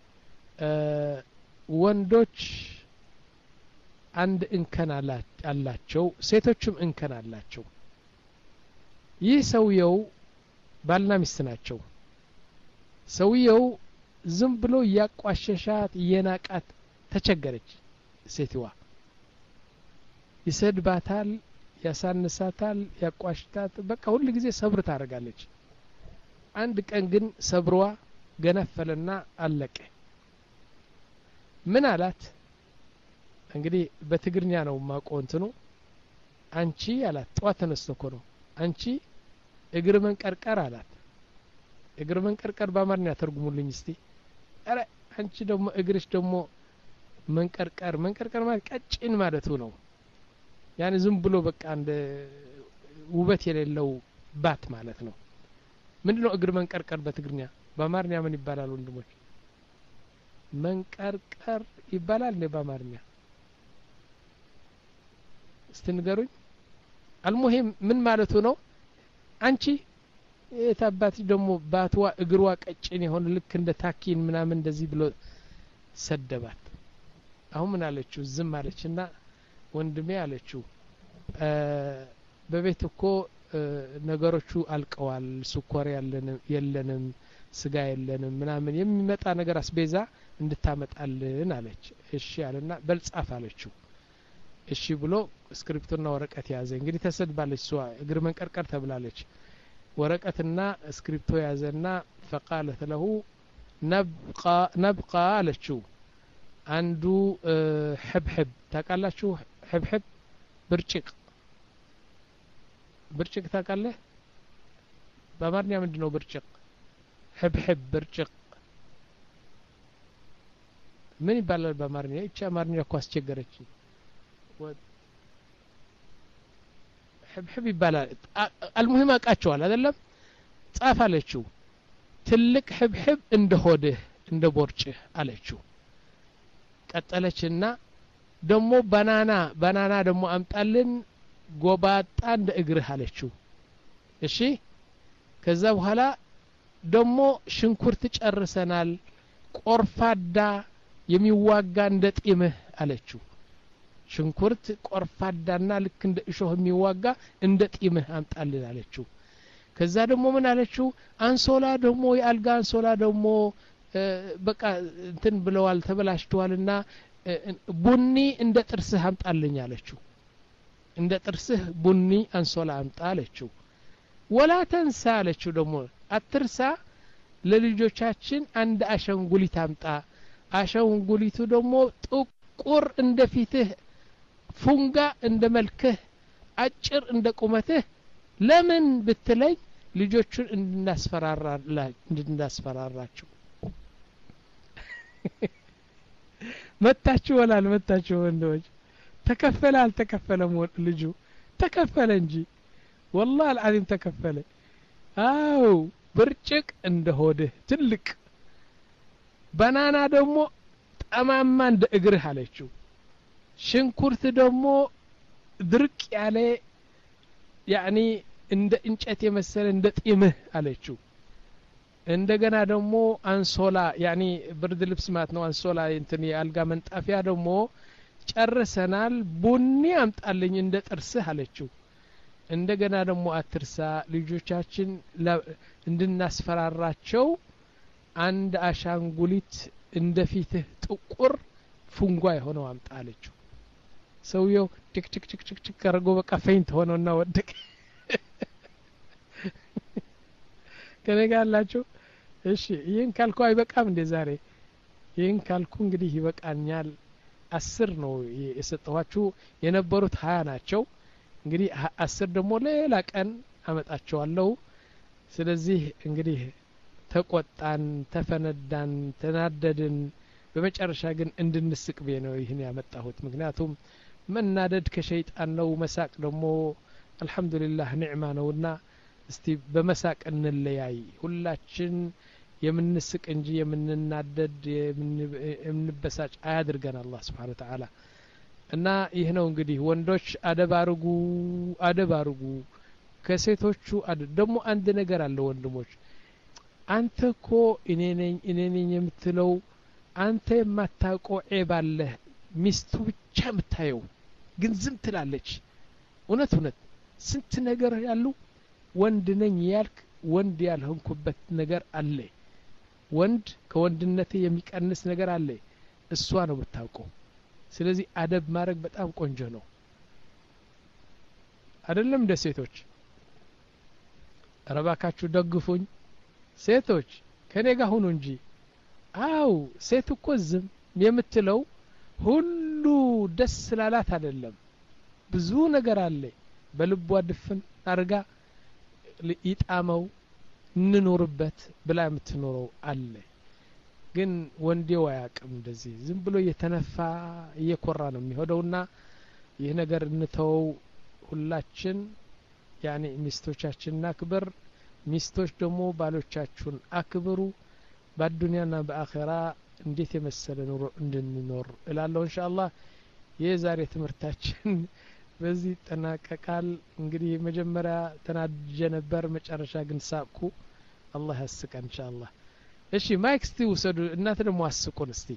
ወንዶች አንድ እንከን አላቸው ሴቶችም እንከን አላቸው ይህ ሰውየው ባልና ሚስት ናቸው ሰውየው ዝም ብሎ ያቋሸሻት የናቃት ተቸገረች ሴትዋ ይሰድባታል ያሳንሳታል ያቋሽታት በቃ ሁሉ ጊዜ ሰብር ታረጋለች አንድ ቀን ግን ሰብሯ ገነፈለና አለቀ ምን አላት እንግዲህ በትግርኛ ነው ማቆንትኑ አንቺ አላት ጧት ተነስተኮ ነው አንቺ እግር መንቀርቀር አላት እግር መንቀርቀር በአማርኛ ተርጉሙልኝ እስቲ አረ አንቺ ደግሞ እግርሽ ደግሞ መንቀርቀር መንቀርቀር ማለት ቀጭን ማለቱ ነው ያኔ ዝም ብሎ በቃ እንደ ውበት የሌለው ባት ማለት ነው ምንድነው እግር መንቀርቀር በትግርኛ በአማርኛ ምን ይባላል ወንድሞች መንቀርቀር ይባላል እንደ በአማርኛ እስቲ ንገሩኝ አልሙሂም ምን ማለቱ ነው አንቺ የታባቲ ደግሞ ባትዋ እግሯ ቀጭን የሆነ ልክ እንደ ታኪን ምናምን እንደዚህ ብሎ ሰደባት አሁን ምን አለችው ዝም አለችና ወንድሜ አለችው በቤት እኮ ነገሮቹ አልቀዋል ስኳር ያለንም የለንም ስጋ የለንም ምናምን የሚመጣ ነገር አስቤዛ እንድታመጣልን አለች እሺ አለና በልጻፍ አለችው እሺ ብሎ ስክሪፕቱና ወረቀት ያዘ እንግዲህ ተሰድባለች ሷ እግር መንቀርቀር ተብላለች ወረቀትና ስክሪፕቶ ያዘና فقالت له نبقى نبقى አለችው አንዱ حبحب ታቃላችሁ حبحب ብርጭቅ ብርጭቅ ታቃለህ በአማርኛ ምንድነው ብርጭቅ حبحب ብርጭቅ ምን ይባላል በአማርኛ እቺ አማርኛ እኮ አስቸገረች حبحب ይባላል المهم አቃቸዋል አይደለም ጻፋለችው ትልቅ حبحب እንደ ሆድህ እንደ ቦርጭህ አለችው ቀጠለችና ደሞ ባናና ባናና ደሞ አምጣልን ጎባጣ እንደ እግርህ አለችው እሺ ከዛ በኋላ ደሞ ሽንኩርት ጨርሰናል ቆርፋዳ የሚዋጋ እንደ ጢምህ አለችው ሽንኩርት ቆርፋዳና ልክ እንደ እሾህ የሚዋጋ እንደ ጢምህ አምጣልን አለችው ከዛ ደሞ ምን አለችው አንሶላ ደሞ የአልጋ አንሶላ ደሞ በቃ እንትን ብለዋል ተበላሽቷልና ቡኒ እንደ ጥርስህ አምጣልኝ አለችው እንደ ጥርስህ ቡኒ አንሶላ አምጣ አለችው ወላ ተንሳ አለችው ደሞ አትርሳ ለልጆቻችን አንድ አሸንጉሊት አምጣ አሸንጉሊቱ ደሞ ጥቁር እንደ ፊትህ ፉንጋ እንደ መልክህ አጭር እንደ ቁመትህ ለምን ብትለይ ልጆቹን እንድናስፈራራላ እንድናስፈራራቸው መታችሁ ወላል መታችሁ ወንዶች ተከፈለ አልተከፈለም ልጁ ተከፈለ እንጂ والله العظيم ተከፈለ አው ብርጭቅ እንደ ሆድህ ትልቅ ባናና ደሞ ጠማማ እንደ እግርህ አለችው ሽንኩርት ደሞ ድርቅ ያለ ያኒ እንደ እንጨት የመሰለ እንደ ጢምህ አለችው እንደገና ደሞ አንሶላ ያኒ ብርድ ልብስ ማለት ነው አንሶላ እንትን የአልጋ መንጣፊያ ደሞ ጨርሰናል ቡኒ አምጣልኝ እንደ ጥርስህ አለችው እንደገና ደሞ አትርሳ ልጆቻችን እንድናስፈራራቸው አንድ አሻንጉሊት እንደፊትህ ጥቁር ፉንጓ የሆነው አምጣ አለችው ሰውየው ቲክ ቲክ ቲክ ቲክ ቲክ አርጎ በቃ ፌንት ሆነና ወደቀ ከነጋላችሁ እሺ ይሄን ካልኩ አይበቃም እንደ ዛሬ ይሄን ካልኩ እንግዲህ ይበቃኛል አስር ነው የሰጠኋችሁ የነበሩት ሀያ ናቸው እንግዲህ አስር ደግሞ ሌላ ቀን አመጣቸዋለሁ ስለዚህ እንግዲህ ተቆጣን ተፈነዳን ተናደድን በመጨረሻ ግን እንድንስቅ በይ ነው ይሄን ያመጣሁት ምክንያቱም መናደድ ከሸይጣን ነው መሳቅ ደግሞ አልহামዱሊላህ ኒዕማ ነውና እስቲ በመሳቅ እንለያይ ሁላችን የምንስቅ እንጂ የምንናደድ የምንበሳጭ አያድርገን አላህ Subhanahu Wa Ta'ala እና ይህ ነው እንግዲህ ወንዶች አደባርጉ አደባርጉ ከሴቶቹ ደግሞ አንድ ነገር አለ ወንድሞች አንተ እኮ እኔ ነኝ እኔ ነኝ የምትለው አንተ የማታውቀው ዒብ አለ ሚስቱ ብቻ የምታየው ግን ዝም ትላለች እውነት እውነት ስንት ነገር ያሉ ወንድ ነኝ ያልክ ወንድ ያልሆንኩበት ነገር አለ ወንድ ከወንድነት የሚቀንስ ነገር አለ እሷ ነው ብታውቀው ስለዚህ አደብ ማድረግ በጣም ቆንጆ ነው አይደለም እንደ ሴቶች ረባካችሁ ደግፉኝ ሴቶች ከኔ ጋር ሁኑ እንጂ አው ሴት እኮ ዝም የምትለው ሁሉ ደስ ስላላት አይደለም ብዙ ነገር አለ በልቧ ድፍን አርጋ ይጣመው እንኖርበት ብላ የምትኖረው አለ ግን ወንዴው አያቅም እንደዚህ ዝም ብሎ እየተነፋ እየኮራ ነው የሚሄደውና ይህ ነገር እንተው ሁላችን ያኔ ሚስቶቻችንና ክብር ሚስቶች ደግሞ ባሎቻችሁን አክብሩ በዱንያና በአኺራ እንዴት የመሰለ ኑሮ እንድንኖር እላለሁ ኢንሻአላህ የዛሬ ትምህርታችን በዚህ ተናቀቃል እንግዲህ መጀመሪያ ተናጀ ነበር መጨረሻ ግን ሳቅኩ አላህ ያስቀን ኢንሻአላህ እሺ ማይክ እስቲ ውሰዱ እናንተ ደግሞ አስቁን እስቲ